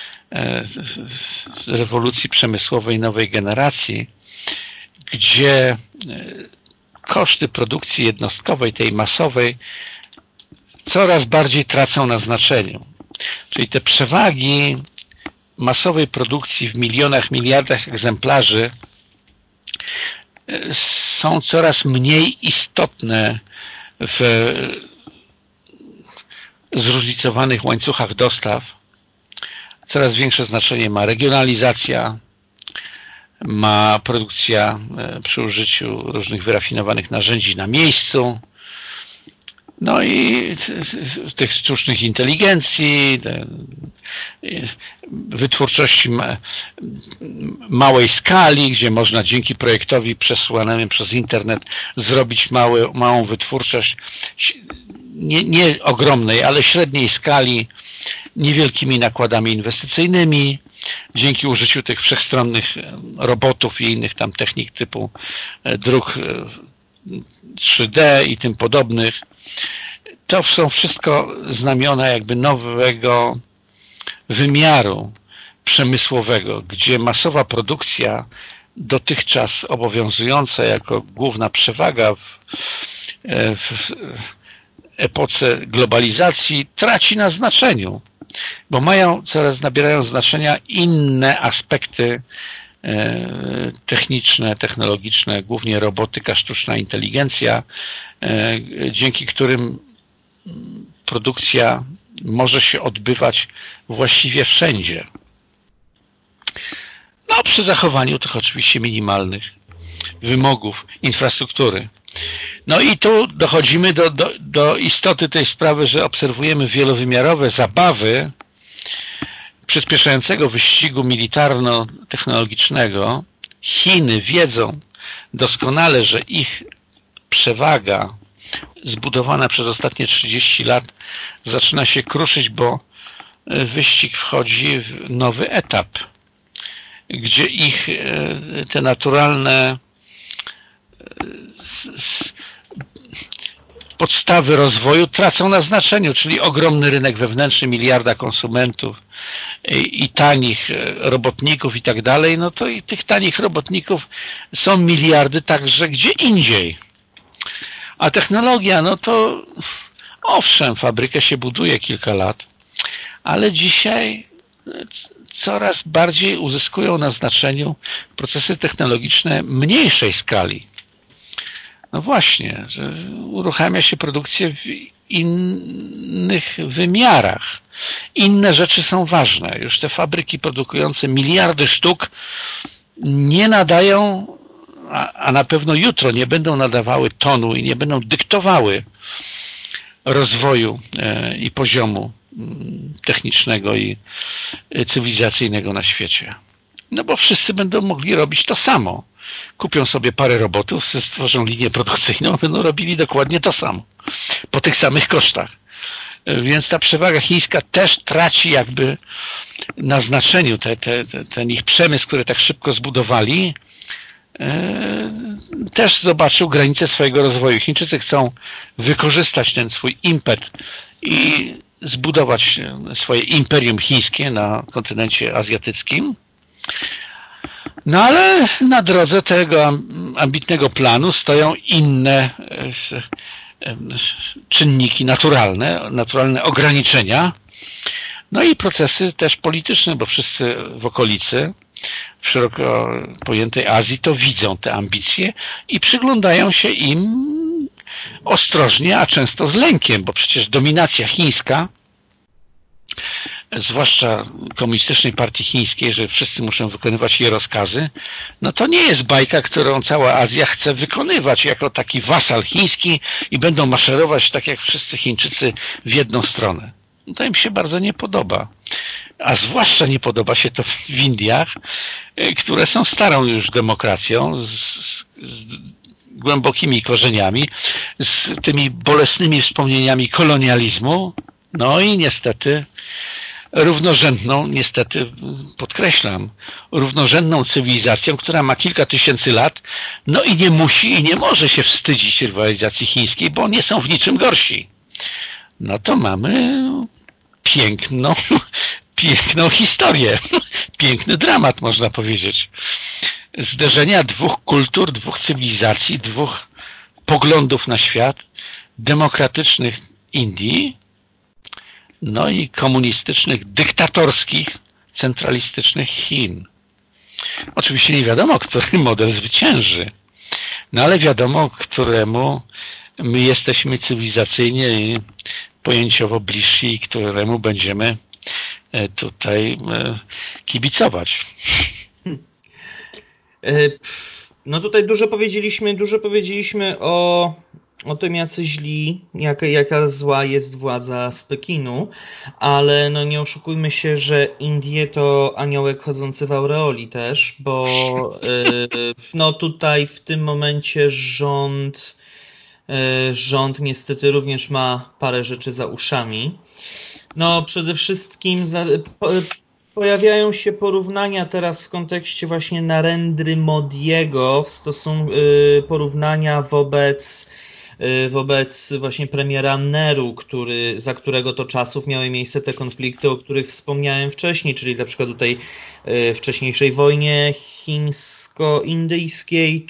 [SPEAKER 3] rewolucji przemysłowej nowej generacji, gdzie koszty produkcji jednostkowej, tej masowej, coraz bardziej tracą na znaczeniu. Czyli te przewagi masowej produkcji w milionach, miliardach egzemplarzy są coraz mniej istotne w zróżnicowanych łańcuchach dostaw. Coraz większe znaczenie ma regionalizacja, ma produkcja przy użyciu różnych wyrafinowanych narzędzi na miejscu, no i tych sztucznych inteligencji, wytwórczości małej skali, gdzie można dzięki projektowi przesłanemu przez internet zrobić małą wytwórczość, nie ogromnej, ale średniej skali, niewielkimi nakładami inwestycyjnymi, dzięki użyciu tych wszechstronnych robotów i innych tam technik typu druk 3D i tym podobnych. To są wszystko znamiona jakby nowego wymiaru przemysłowego, gdzie masowa produkcja, dotychczas obowiązująca jako główna przewaga w epoce globalizacji, traci na znaczeniu, bo nabierają znaczenia inne aspekty techniczne, technologiczne, głównie robotyka, sztuczna inteligencja, dzięki którym produkcja może się odbywać właściwie wszędzie. No, przy zachowaniu tych oczywiście minimalnych wymogów infrastruktury. No i tu dochodzimy do istoty tej sprawy, że obserwujemy wielowymiarowe zabawy przyspieszającego wyścigu militarno-technologicznego. Chiny wiedzą doskonale, że ich przewaga zbudowana przez ostatnie 30 lat zaczyna się kruszyć, bo wyścig wchodzi w nowy etap, gdzie ich te naturalne podstawy rozwoju tracą na znaczeniu, czyli ogromny rynek wewnętrzny, miliarda konsumentów i tanich robotników i tak dalej, no to i tych tanich robotników są miliardy także gdzie indziej. A technologia, no to owszem, fabrykę się buduje kilka lat, ale dzisiaj coraz bardziej uzyskują na znaczeniu procesy technologiczne mniejszej skali. No właśnie, że uruchamia się produkcję w innych wymiarach. Inne rzeczy są ważne. Już te fabryki produkujące miliardy sztuk nie nadają, a na pewno jutro nie będą nadawały tonu i nie będą dyktowały rozwoju i poziomu technicznego i cywilizacyjnego na świecie. No bo wszyscy będą mogli robić to samo. Kupią sobie parę robotów, stworzą linię produkcyjną, będą robili dokładnie to samo. Po tych samych kosztach. Więc ta przewaga chińska też traci jakby na znaczeniu. Ten ich przemysł, który tak szybko zbudowali, też zobaczył granice swojego rozwoju. Chińczycy chcą wykorzystać ten swój impet i zbudować swoje imperium chińskie na kontynencie azjatyckim. No ale na drodze tego ambitnego planu stoją inne czynniki naturalne ograniczenia, no i procesy też polityczne, bo wszyscy w okolicy, w szeroko pojętej Azji to widzą te ambicje i przyglądają się im ostrożnie, a często z lękiem, bo przecież dominacja chińska, zwłaszcza komunistycznej partii chińskiej, że wszyscy muszą wykonywać jej rozkazy, no to nie jest bajka, którą cała Azja chce wykonywać jako taki wasal chiński i będą maszerować tak jak wszyscy Chińczycy w jedną stronę. No to im się bardzo nie podoba. A zwłaszcza nie podoba się to w Indiach, które są starą już demokracją, z głębokimi korzeniami, z tymi bolesnymi wspomnieniami kolonializmu, no i niestety równorzędną, niestety podkreślam, równorzędną cywilizacją, która ma kilka tysięcy lat, no i nie musi i nie może się wstydzić rywalizacji chińskiej, bo nie są w niczym gorsi. No to mamy piękną historię, piękny dramat, można powiedzieć. Zderzenia dwóch kultur, dwóch cywilizacji, dwóch poglądów na świat, demokratycznych Indii, no i komunistycznych, dyktatorskich, centralistycznych Chin. Oczywiście nie wiadomo, który model zwycięży, no ale wiadomo, któremu my jesteśmy cywilizacyjnie i pojęciowo bliżsi i któremu będziemy tutaj kibicować.
[SPEAKER 1] No tutaj dużo powiedzieliśmy o tym, jacy źli, jaka zła jest władza z Pekinu, ale no nie oszukujmy się, że Indie to aniołek chodzący w aureoli też, bo no tutaj w tym momencie rząd niestety również ma parę rzeczy za uszami. No przede wszystkim pojawiają się porównania teraz w kontekście właśnie Narendry Modiego, porównania wobec właśnie premiera Nehru, za którego to czasów miały miejsce te konflikty, o których wspomniałem wcześniej, czyli na przykład tutaj wcześniejszej wojnie chińsko-indyjskiej,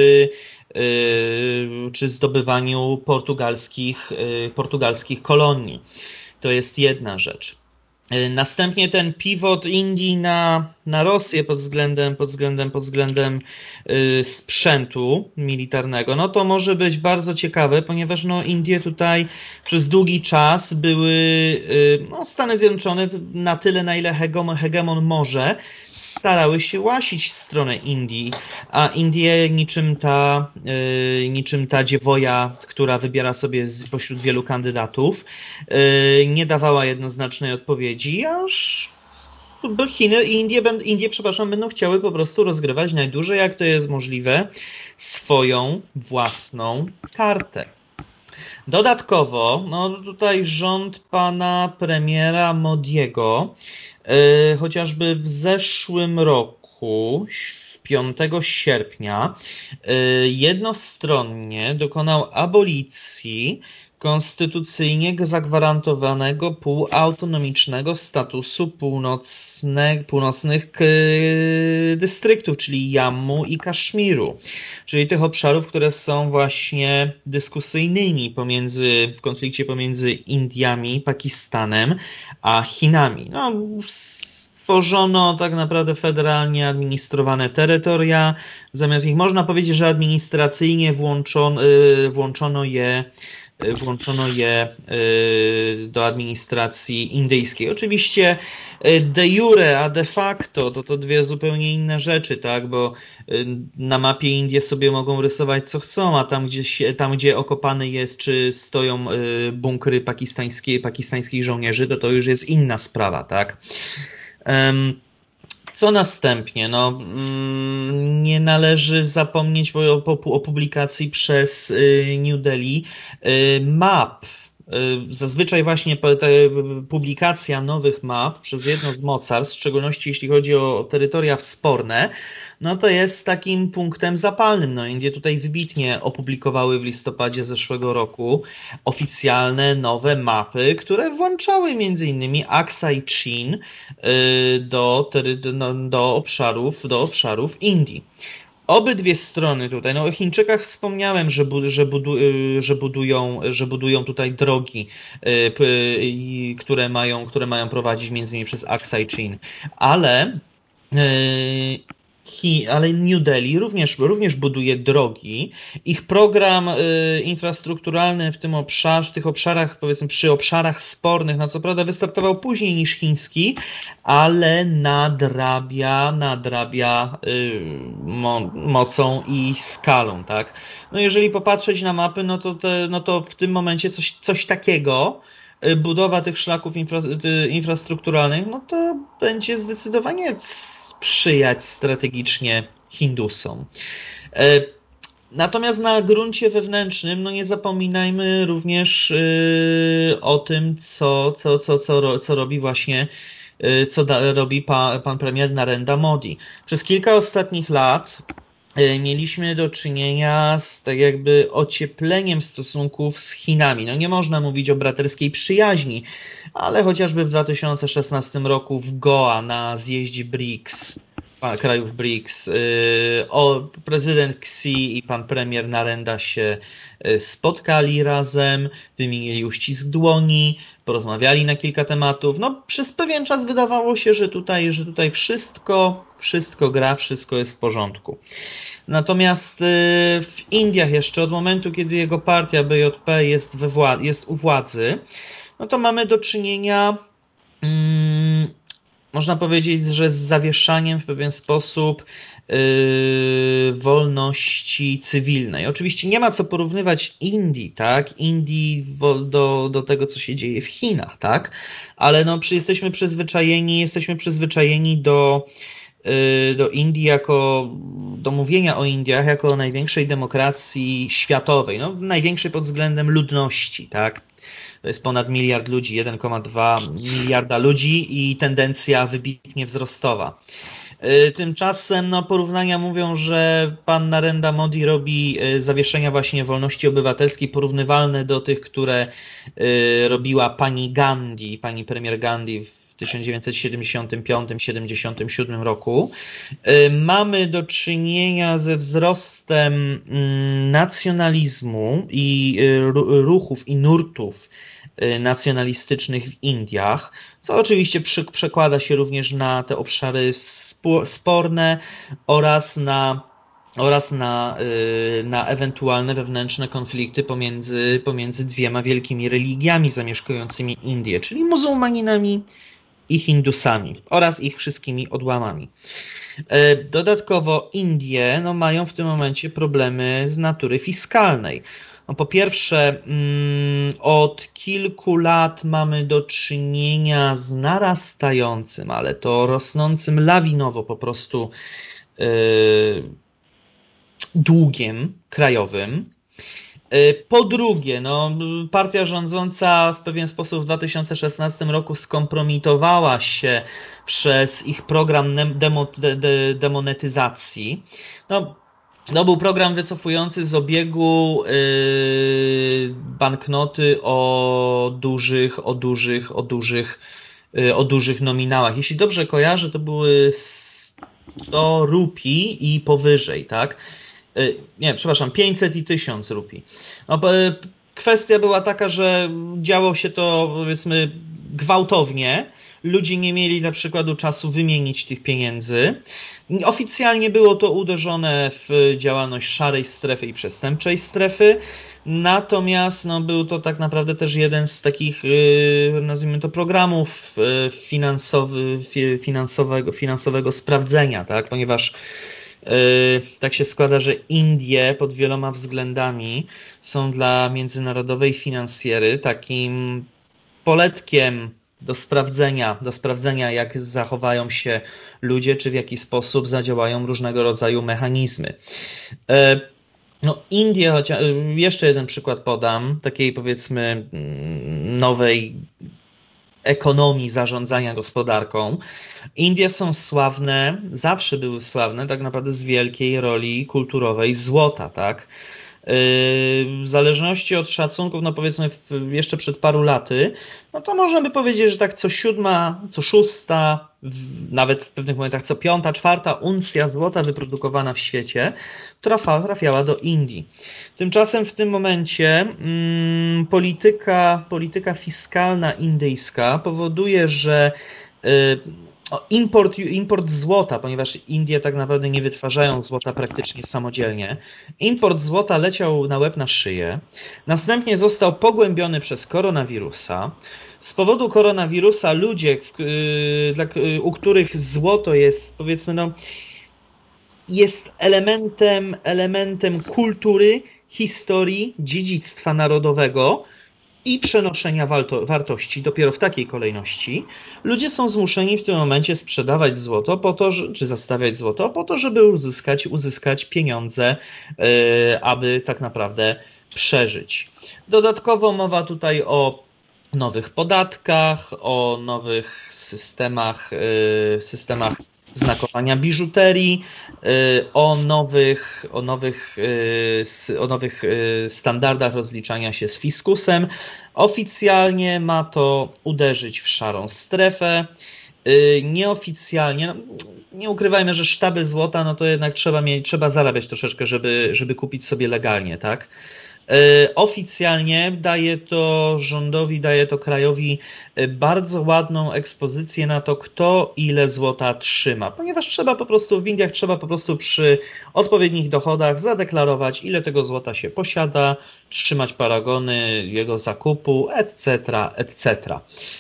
[SPEAKER 1] czy zdobywaniu portugalskich kolonii. To jest jedna rzecz. Następnie ten pivot Indii na Rosję pod względem sprzętu militarnego, no to może być bardzo ciekawe, ponieważ no Indie tutaj przez długi czas były, no Stany Zjednoczone na tyle, na ile hegemon może, starały się łasić w stronę Indii, a Indie niczym ta dziewoja, która wybiera sobie pośród wielu kandydatów, nie dawała jednoznacznej odpowiedzi, aż bo Chiny i Indie, przepraszam, będą chciały po prostu rozgrywać najdłużej, jak to jest możliwe, swoją własną kartę. Dodatkowo, no tutaj rząd pana premiera Modiego, chociażby w zeszłym roku, 5 sierpnia, jednostronnie dokonał abolicji konstytucyjnie zagwarantowanego półautonomicznego statusu północnych dystryktów, czyli Jammu i Kaszmiru, czyli tych obszarów, które są właśnie dyskusyjnymi w konflikcie pomiędzy Indiami, Pakistanem a Chinami. No, stworzono tak naprawdę federalnie administrowane terytoria, zamiast ich można powiedzieć, że administracyjnie włączono je do administracji indyjskiej. Oczywiście de jure, a de facto to dwie zupełnie inne rzeczy, tak? Bo na mapie Indie sobie mogą rysować co chcą, a tam gdzie okopany jest, czy stoją bunkry pakistańskich żołnierzy, to już jest inna sprawa, tak? Co następnie? No, nie należy zapomnieć o publikacji przez New Delhi map. Zazwyczaj właśnie ta publikacja nowych map przez jedno z mocarstw, w szczególności jeśli chodzi o terytoria sporne, no to jest takim punktem zapalnym. No, Indie tutaj wybitnie opublikowały w listopadzie zeszłego roku oficjalne nowe mapy, które włączały m.in. Aksai Chin do obszarów Indii. Obydwie strony tutaj, no o Chińczykach wspomniałem, że budują tutaj drogi, które mają prowadzić między innymi przez Aksai Chin, ale ale New Delhi również buduje drogi. Ich program infrastrukturalny w tych obszarach, powiedzmy przy obszarach spornych, no co prawda wystartował później niż chiński, ale nadrabia mocą i skalą, tak? No jeżeli popatrzeć na mapy, no to w tym momencie coś takiego, budowa tych szlaków infrastrukturalnych, no to będzie zdecydowanie sprzyjać strategicznie Hindusom. Natomiast na gruncie wewnętrznym, no nie zapominajmy również o tym, co robi właśnie, robi pan premier Narendra Modi. Przez kilka ostatnich lat mieliśmy do czynienia z tak jakby ociepleniem stosunków z Chinami. No nie można mówić o braterskiej przyjaźni, ale chociażby w 2016 roku w Goa na zjeździe krajów BRICS, prezydent Xi i pan premier Narendra się spotkali razem, wymienili uścisk dłoni, porozmawiali na kilka tematów. No przez pewien czas wydawało się, że tutaj wszystko gra, wszystko jest w porządku. Natomiast w Indiach jeszcze od momentu, kiedy jego partia BJP jest u władzy, no to mamy do czynienia, można powiedzieć, że z zawieszaniem w pewien sposób wolności cywilnej. Oczywiście nie ma co porównywać Indii, tak? Do tego, co się dzieje w Chinach, tak? Ale no, jesteśmy przyzwyczajeni do Indii do mówienia o Indiach jako o największej demokracji światowej, no największej pod względem ludności, tak? To jest ponad miliard ludzi, 1,2 miliarda ludzi i tendencja wybitnie wzrostowa. Tymczasem no, porównania mówią, że pan Narendra Modi robi zawieszenia właśnie wolności obywatelskiej porównywalne do tych, które robiła pani premier Gandhi w 1975-77 roku. Mamy do czynienia ze wzrostem nacjonalizmu i ruchów i nurtów nacjonalistycznych w Indiach, co oczywiście przekłada się również na te obszary sporne oraz na ewentualne wewnętrzne konflikty pomiędzy dwiema wielkimi religiami zamieszkującymi Indię, czyli muzułmaninami i Hindusami oraz ich wszystkimi odłamami. Dodatkowo Indie no, mają w tym momencie problemy z natury fiskalnej. No po pierwsze, od kilku lat mamy do czynienia z narastającym, ale to rosnącym lawinowo po prostu długiem krajowym. Po drugie, no, partia rządząca w pewien sposób w 2016 roku skompromitowała się przez ich program demonetyzacji. No, to był program wycofujący z obiegu banknoty o dużych nominałach. Jeśli dobrze kojarzę, to były 100 rupii i powyżej, tak? Nie, przepraszam, 500 i 1000 rupii. No, kwestia była taka, że działo się to, powiedzmy, gwałtownie. Ludzie nie mieli dla przykładu czasu wymienić tych pieniędzy. Oficjalnie było to uderzone w działalność szarej strefy i przestępczej strefy. Natomiast no, był to tak naprawdę też jeden z takich, nazwijmy to, programów finansowego sprawdzenia, tak? Ponieważ tak się składa, że Indie pod wieloma względami są dla międzynarodowej finansjery takim poletkiem do sprawdzenia, jak zachowają się ludzie, czy w jaki sposób zadziałają różnego rodzaju mechanizmy. No, Indie, jeszcze jeden przykład podam, takiej powiedzmy nowej ekonomii zarządzania gospodarką. Indie są sławne, zawsze były sławne tak naprawdę z wielkiej roli kulturowej złota, tak? W zależności od szacunków, no powiedzmy jeszcze przed paru laty, no to można by powiedzieć, że tak co siódma, co szósta, nawet w pewnych momentach co piąta, czwarta uncja złota wyprodukowana w świecie trafiała do Indii. Tymczasem w tym momencie polityka fiskalna indyjska powoduje, że import złota, ponieważ Indie tak naprawdę nie wytwarzają złota praktycznie samodzielnie. Import złota leciał na łeb na szyję. Następnie został pogłębiony przez koronawirusa. Z powodu koronawirusa ludzie, u których złoto jest, powiedzmy, no, jest elementem kultury, historii, dziedzictwa narodowego i przenoszenia wartości dopiero w takiej kolejności, ludzie są zmuszeni w tym momencie sprzedawać złoto po to, czy zastawiać złoto po to, żeby uzyskać pieniądze, aby tak naprawdę przeżyć. Dodatkowo mowa tutaj o nowych podatkach, o nowych systemach znakowania biżuterii, o nowych standardach rozliczania się z fiskusem. Oficjalnie ma to uderzyć w szarą strefę. Nieoficjalnie, no, nie ukrywajmy, że sztaby złota, no to jednak trzeba zarabiać troszeczkę, żeby kupić sobie legalnie, tak? Oficjalnie daje to rządowi, daje to krajowi bardzo ładną ekspozycję na to, kto ile złota trzyma, ponieważ w Indiach trzeba po prostu przy odpowiednich dochodach zadeklarować, ile tego złota się posiada, trzymać paragony jego zakupu, etc., etc.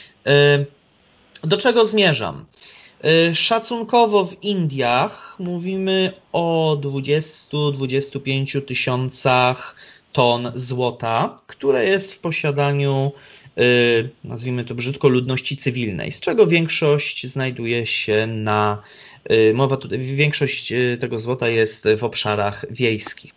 [SPEAKER 1] Do czego zmierzam? Szacunkowo w Indiach mówimy o 20-25 tysiącach ton złota, które jest w posiadaniu, nazwijmy to brzydko, ludności cywilnej, z czego większość znajduje się większość tego złota jest w obszarach wiejskich.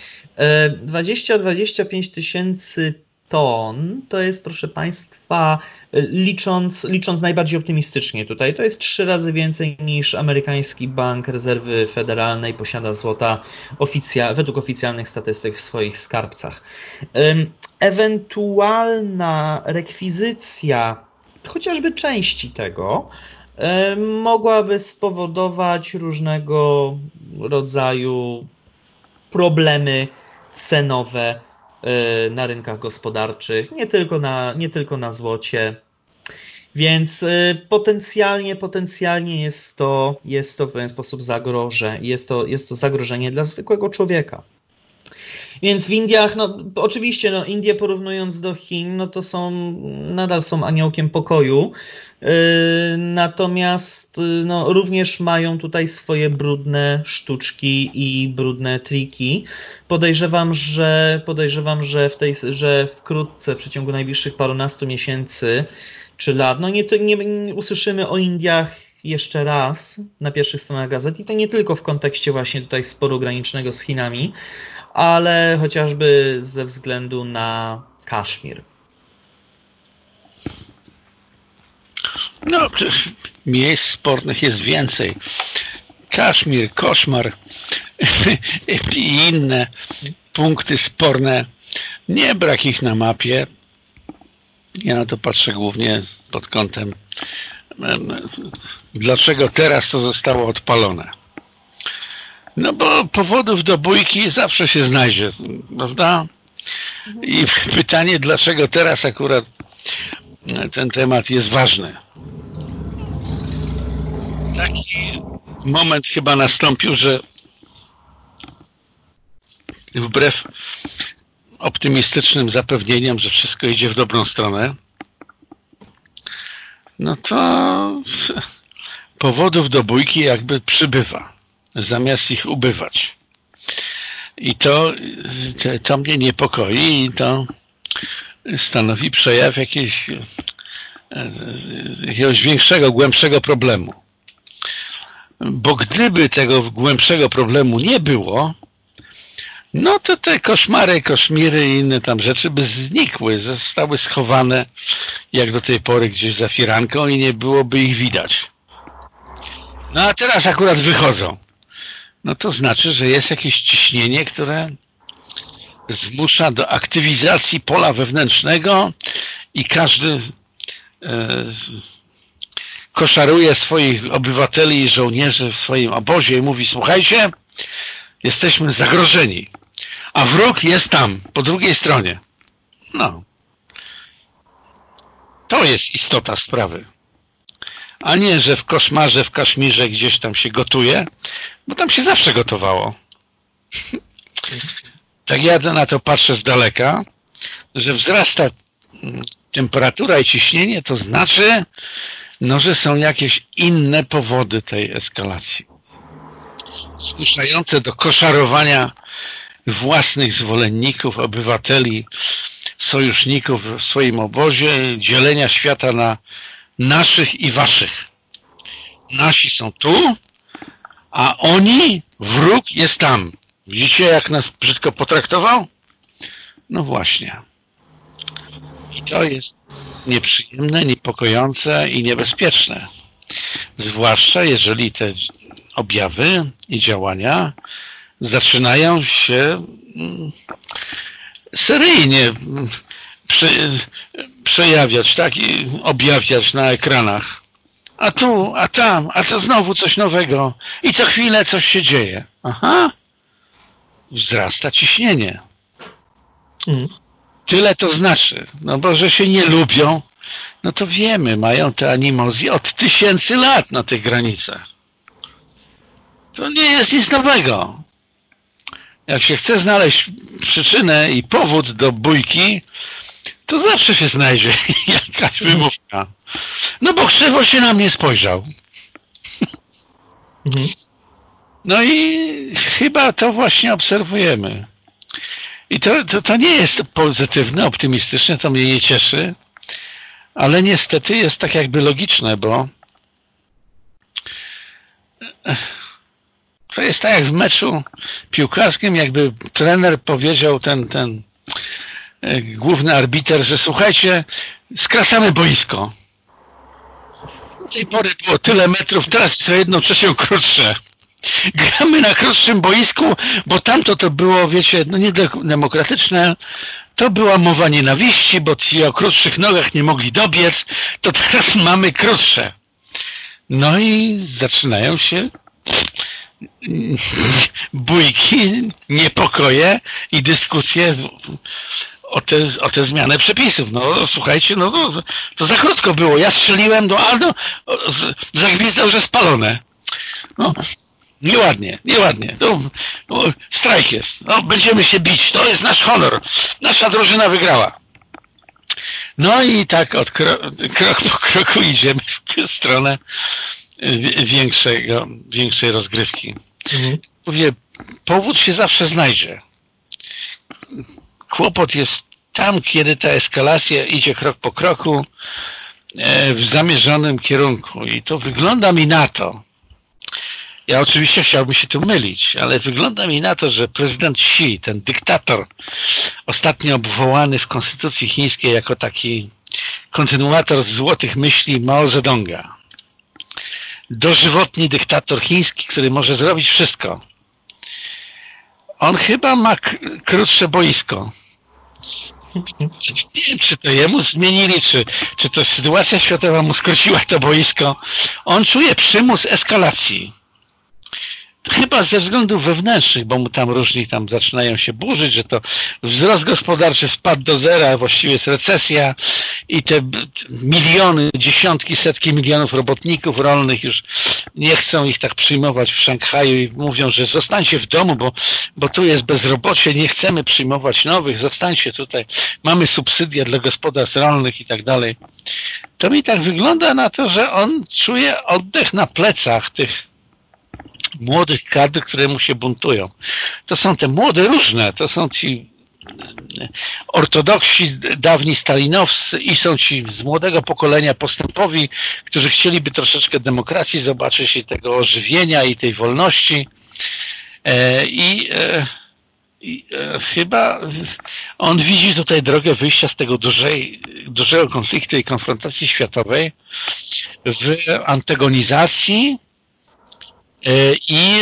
[SPEAKER 1] 20-25 tysięcy ton to jest, proszę Państwa, licząc najbardziej optymistycznie tutaj, to jest 3 razy więcej niż amerykański Bank Rezerwy Federalnej posiada złota według oficjalnych statystyk w swoich skarbcach. Ewentualna rekwizycja chociażby części tego mogłaby spowodować różnego rodzaju problemy cenowe na rynkach gospodarczych, nie tylko na złocie. Więc potencjalnie jest to w pewien sposób jest to zagrożenie dla zwykłego człowieka. Więc w Indiach, no oczywiście, no Indie porównując do Chin, no to nadal są aniołkiem pokoju. Natomiast no, również mają tutaj swoje brudne sztuczki i brudne triki. Podejrzewam, że wkrótce, w przeciągu najbliższych parunastu miesięcy czy lat, no nie usłyszymy o Indiach jeszcze raz na pierwszych stronach gazet i to nie tylko w kontekście właśnie tutaj sporu granicznego z Chinami, ale chociażby ze względu na Kaszmir.
[SPEAKER 3] No, miejsc spornych jest więcej. Kaszmir, koszmar i inne punkty sporne. Nie brak ich na mapie. Ja na to patrzę głównie pod kątem, dlaczego teraz to zostało odpalone. No bo powodów do bójki zawsze się znajdzie, prawda? I pytanie, dlaczego teraz akurat ten temat jest ważny. Taki moment chyba nastąpił, że wbrew optymistycznym zapewnieniom, że wszystko idzie w dobrą stronę, no to powodów do bójki jakby przybywa, zamiast ich ubywać. I to mnie niepokoi i to stanowi przejaw jakiegoś większego, głębszego problemu. Bo gdyby tego głębszego problemu nie było, no to te koszmary, koszmiry i inne tam rzeczy by znikły, zostały schowane jak do tej pory gdzieś za firanką i nie byłoby ich widać. No a teraz akurat wychodzą. No to znaczy, że jest jakieś ciśnienie, które zmusza do aktywizacji pola wewnętrznego i każdy koszaruje swoich obywateli i żołnierzy w swoim obozie i mówi: słuchajcie, jesteśmy zagrożeni, a wróg jest tam, po drugiej stronie. No. To jest istota sprawy. A nie, że w koszmarze, w Kaszmirze gdzieś tam się gotuje, bo tam się zawsze gotowało. Tak ja na to patrzę z daleka, że wzrasta temperatura i ciśnienie, to znaczy, no, że są jakieś inne powody tej eskalacji. Zmuszające do koszarowania własnych zwolenników, obywateli, sojuszników w swoim obozie, dzielenia świata na naszych i waszych. Nasi są tu, a oni, wróg jest tam. Widzicie, jak nas brzydko potraktował? No właśnie. I to jest nieprzyjemne, niepokojące i niebezpieczne. Zwłaszcza jeżeli te objawy i działania zaczynają się seryjnie przejawiać, tak, i objawiać na ekranach. A tu, a tam, a to znowu coś nowego i co chwilę coś się dzieje. Aha, wzrasta ciśnienie. Tyle to znaczy, no bo że się nie lubią, no to wiemy, mają te animozje od 1000 lat na tych granicach. To nie jest nic nowego. Jak się chce znaleźć przyczynę i powód do bójki, to zawsze się znajdzie jakaś wymówka. No bo krzywo się na mnie spojrzał. No i chyba to właśnie obserwujemy. I to nie jest pozytywne, optymistyczne, to mnie nie cieszy, ale niestety jest tak jakby logiczne, bo to jest tak jak w meczu piłkarskim, jakby trener powiedział, ten główny arbiter, że słuchajcie, skracamy boisko. Do tej pory było tyle metrów, teraz jest o 1/3 krótsze. Gramy na krótszym boisku, bo tamto to było, wiecie, no niedemokratyczne, to była mowa nienawiści, bo ci o krótszych nogach nie mogli dobiec, to teraz mamy krótsze. No i zaczynają się bójki, niepokoje i dyskusje o te zmiany przepisów. No słuchajcie, no to za krótko było. Ja strzeliłem, zagwizdał, że spalone. No. Nieładnie, nieładnie. Strajk jest. No, będziemy się bić. To jest nasz honor. Nasza drużyna wygrała. No i tak krok po kroku idziemy w stronę większej rozgrywki. Mówię, powód się zawsze znajdzie. Kłopot jest tam, kiedy ta eskalacja idzie krok po kroku w zamierzonym kierunku. I to wygląda mi na to, ja oczywiście chciałbym się tu mylić, ale wygląda mi na to, że prezydent Xi, ten dyktator, ostatnio obwołany w konstytucji chińskiej jako taki kontynuator złotych myśli Mao Zedonga, dożywotni dyktator chiński, który może zrobić wszystko. On chyba ma krótsze boisko. Nie wiem, czy to jemu zmienili, czy to sytuacja światowa mu skróciła to boisko. On czuje przymus eskalacji. Chyba ze względów wewnętrznych, bo mu tam różni tam zaczynają się burzyć, że to wzrost gospodarczy spadł do zera, właściwie jest recesja i te miliony, dziesiątki, setki milionów robotników rolnych już nie chcą ich tak przyjmować w Szanghaju i mówią, że zostańcie w domu, bo tu jest bezrobocie, nie chcemy przyjmować nowych, zostańcie tutaj, mamy subsydia dla gospodarstw rolnych i tak dalej. To mi tak wygląda na to, że on czuje oddech na plecach tych młodych kadr, które mu się buntują. To są te młode różne, to są ci ortodoksi, dawni stalinowscy i są ci z młodego pokolenia postępowi, którzy chcieliby troszeczkę demokracji zobaczyć i tego ożywienia i tej wolności. Chyba on widzi tutaj drogę wyjścia z tego dużego konfliktu i konfrontacji światowej w antagonizacji i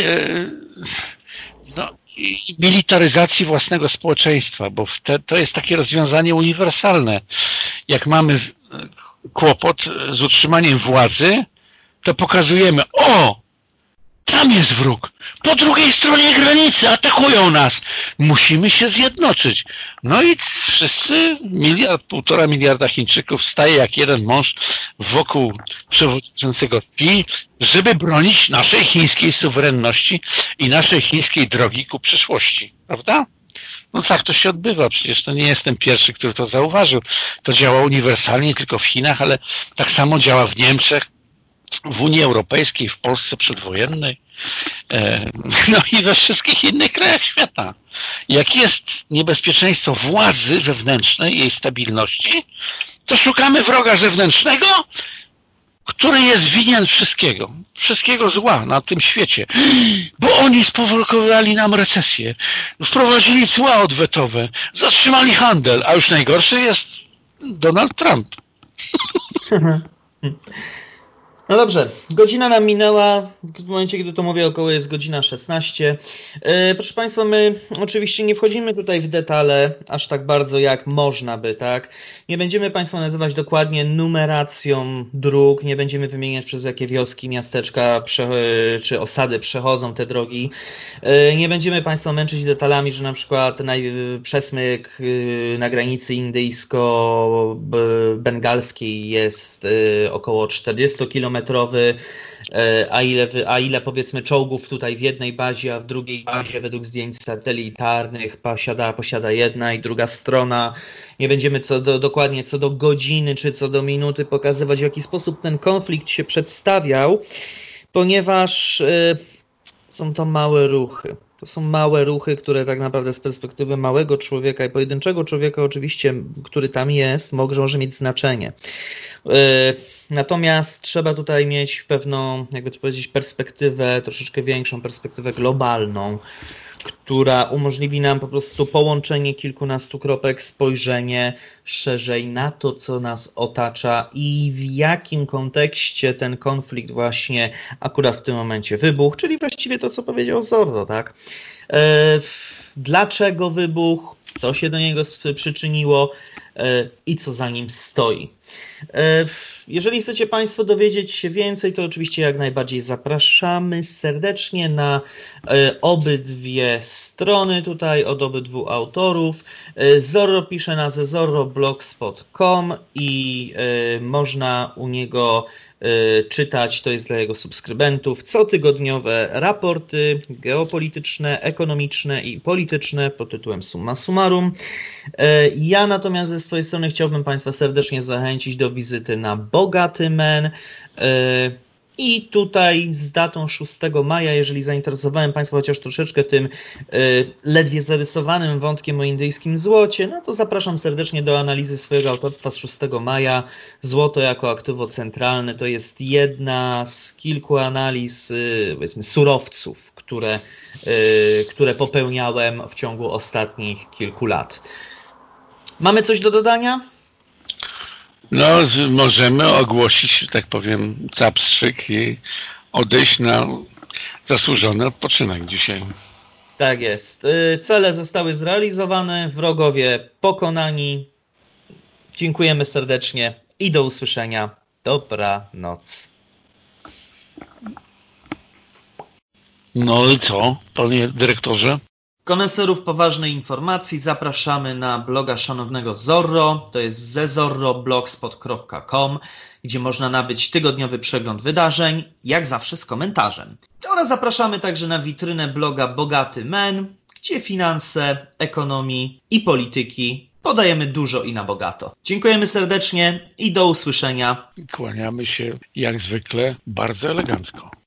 [SPEAKER 3] militaryzacji własnego społeczeństwa, bo to jest takie rozwiązanie uniwersalne. Jak mamy kłopot z utrzymaniem władzy, to pokazujemy, tam jest wróg, po drugiej stronie granicy, atakują nas, musimy się zjednoczyć. No i wszyscy, 1,5 miliarda Chińczyków staje jak jeden mąż wokół przewodniczącego Xi, żeby bronić naszej chińskiej suwerenności i naszej chińskiej drogi ku przyszłości, prawda? No tak to się odbywa, przecież to nie jestem pierwszy, który to zauważył. To działa uniwersalnie tylko w Chinach, ale tak samo działa w Niemczech, w Unii Europejskiej, w Polsce przedwojennej, no i we wszystkich innych krajach świata. Jak jest niebezpieczeństwo władzy wewnętrznej, jej stabilności, to szukamy wroga zewnętrznego, który jest winien wszystkiego zła na tym świecie, bo oni sprowokowali nam recesję, wprowadzili cła odwetowe, zatrzymali handel, a już najgorszy jest Donald Trump.
[SPEAKER 1] No dobrze, godzina nam minęła, w momencie, kiedy to mówię, około jest godzina 16. Proszę Państwa, my oczywiście nie wchodzimy tutaj w detale aż tak bardzo, jak można by, tak? Nie będziemy Państwa nazywać dokładnie numeracją dróg, nie będziemy wymieniać, przez jakie wioski, miasteczka czy osady przechodzą te drogi. Nie będziemy Państwa męczyć detalami, że na przykład przesmyk na granicy indyjsko-bengalskiej jest około 40-kilometrowy, a ile powiedzmy czołgów tutaj w jednej bazie, a w drugiej bazie według zdjęć satelitarnych posiada jedna i druga strona. Nie będziemy dokładnie co do godziny czy co do minuty pokazywać, w jaki sposób ten konflikt się przedstawiał, ponieważ są to małe ruchy. To są małe ruchy, które tak naprawdę z perspektywy małego człowieka i pojedynczego człowieka oczywiście, który tam jest, może mieć znaczenie. Natomiast trzeba tutaj mieć pewną, jakby to powiedzieć, perspektywę, troszeczkę większą perspektywę globalną, która umożliwi nam po prostu połączenie kilkunastu kropek, spojrzenie szerzej na to, co nas otacza i w jakim kontekście ten konflikt właśnie akurat w tym momencie wybuchł, czyli właściwie to, co powiedział Zorro, tak? Dlaczego wybuchł, co się do niego przyczyniło, i co za nim stoi. Jeżeli chcecie Państwo dowiedzieć się więcej, to oczywiście jak najbardziej zapraszamy serdecznie na obydwie strony tutaj od obydwu autorów. Zorro pisze na zezorroblogspot.com i można u niego czytać, to jest dla jego subskrybentów, cotygodniowe raporty geopolityczne, ekonomiczne i polityczne pod tytułem Summa Summarum. Ja natomiast ze swojej strony chciałbym Państwa serdecznie zachęcić do wizyty na Bogaty Men. I tutaj z datą 6 maja, jeżeli zainteresowałem Państwa chociaż troszeczkę tym ledwie zarysowanym wątkiem o indyjskim złocie, no to zapraszam serdecznie do analizy swojego autorstwa z 6 maja. Złoto jako aktywo centralne to jest jedna z kilku analiz, powiedzmy, surowców, które popełniałem w ciągu ostatnich kilku lat. Mamy coś do dodania?
[SPEAKER 3] No, możemy ogłosić, że tak powiem, capstrzyk i odejść na zasłużony odpoczynek dzisiaj.
[SPEAKER 1] Tak jest. Cele zostały zrealizowane, wrogowie pokonani. Dziękujemy serdecznie i do usłyszenia. Dobranoc.
[SPEAKER 3] No i co, panie dyrektorze?
[SPEAKER 1] Koneserów poważnej informacji zapraszamy na bloga szanownego Zorro, to jest zezorroblogspot.com, gdzie można nabyć tygodniowy przegląd wydarzeń, jak zawsze z komentarzem. Oraz zapraszamy także na witrynę bloga Bogaty Men, gdzie finanse, ekonomii i polityki podajemy dużo i na bogato. Dziękujemy serdecznie i do usłyszenia.
[SPEAKER 3] Kłaniamy się jak zwykle bardzo elegancko.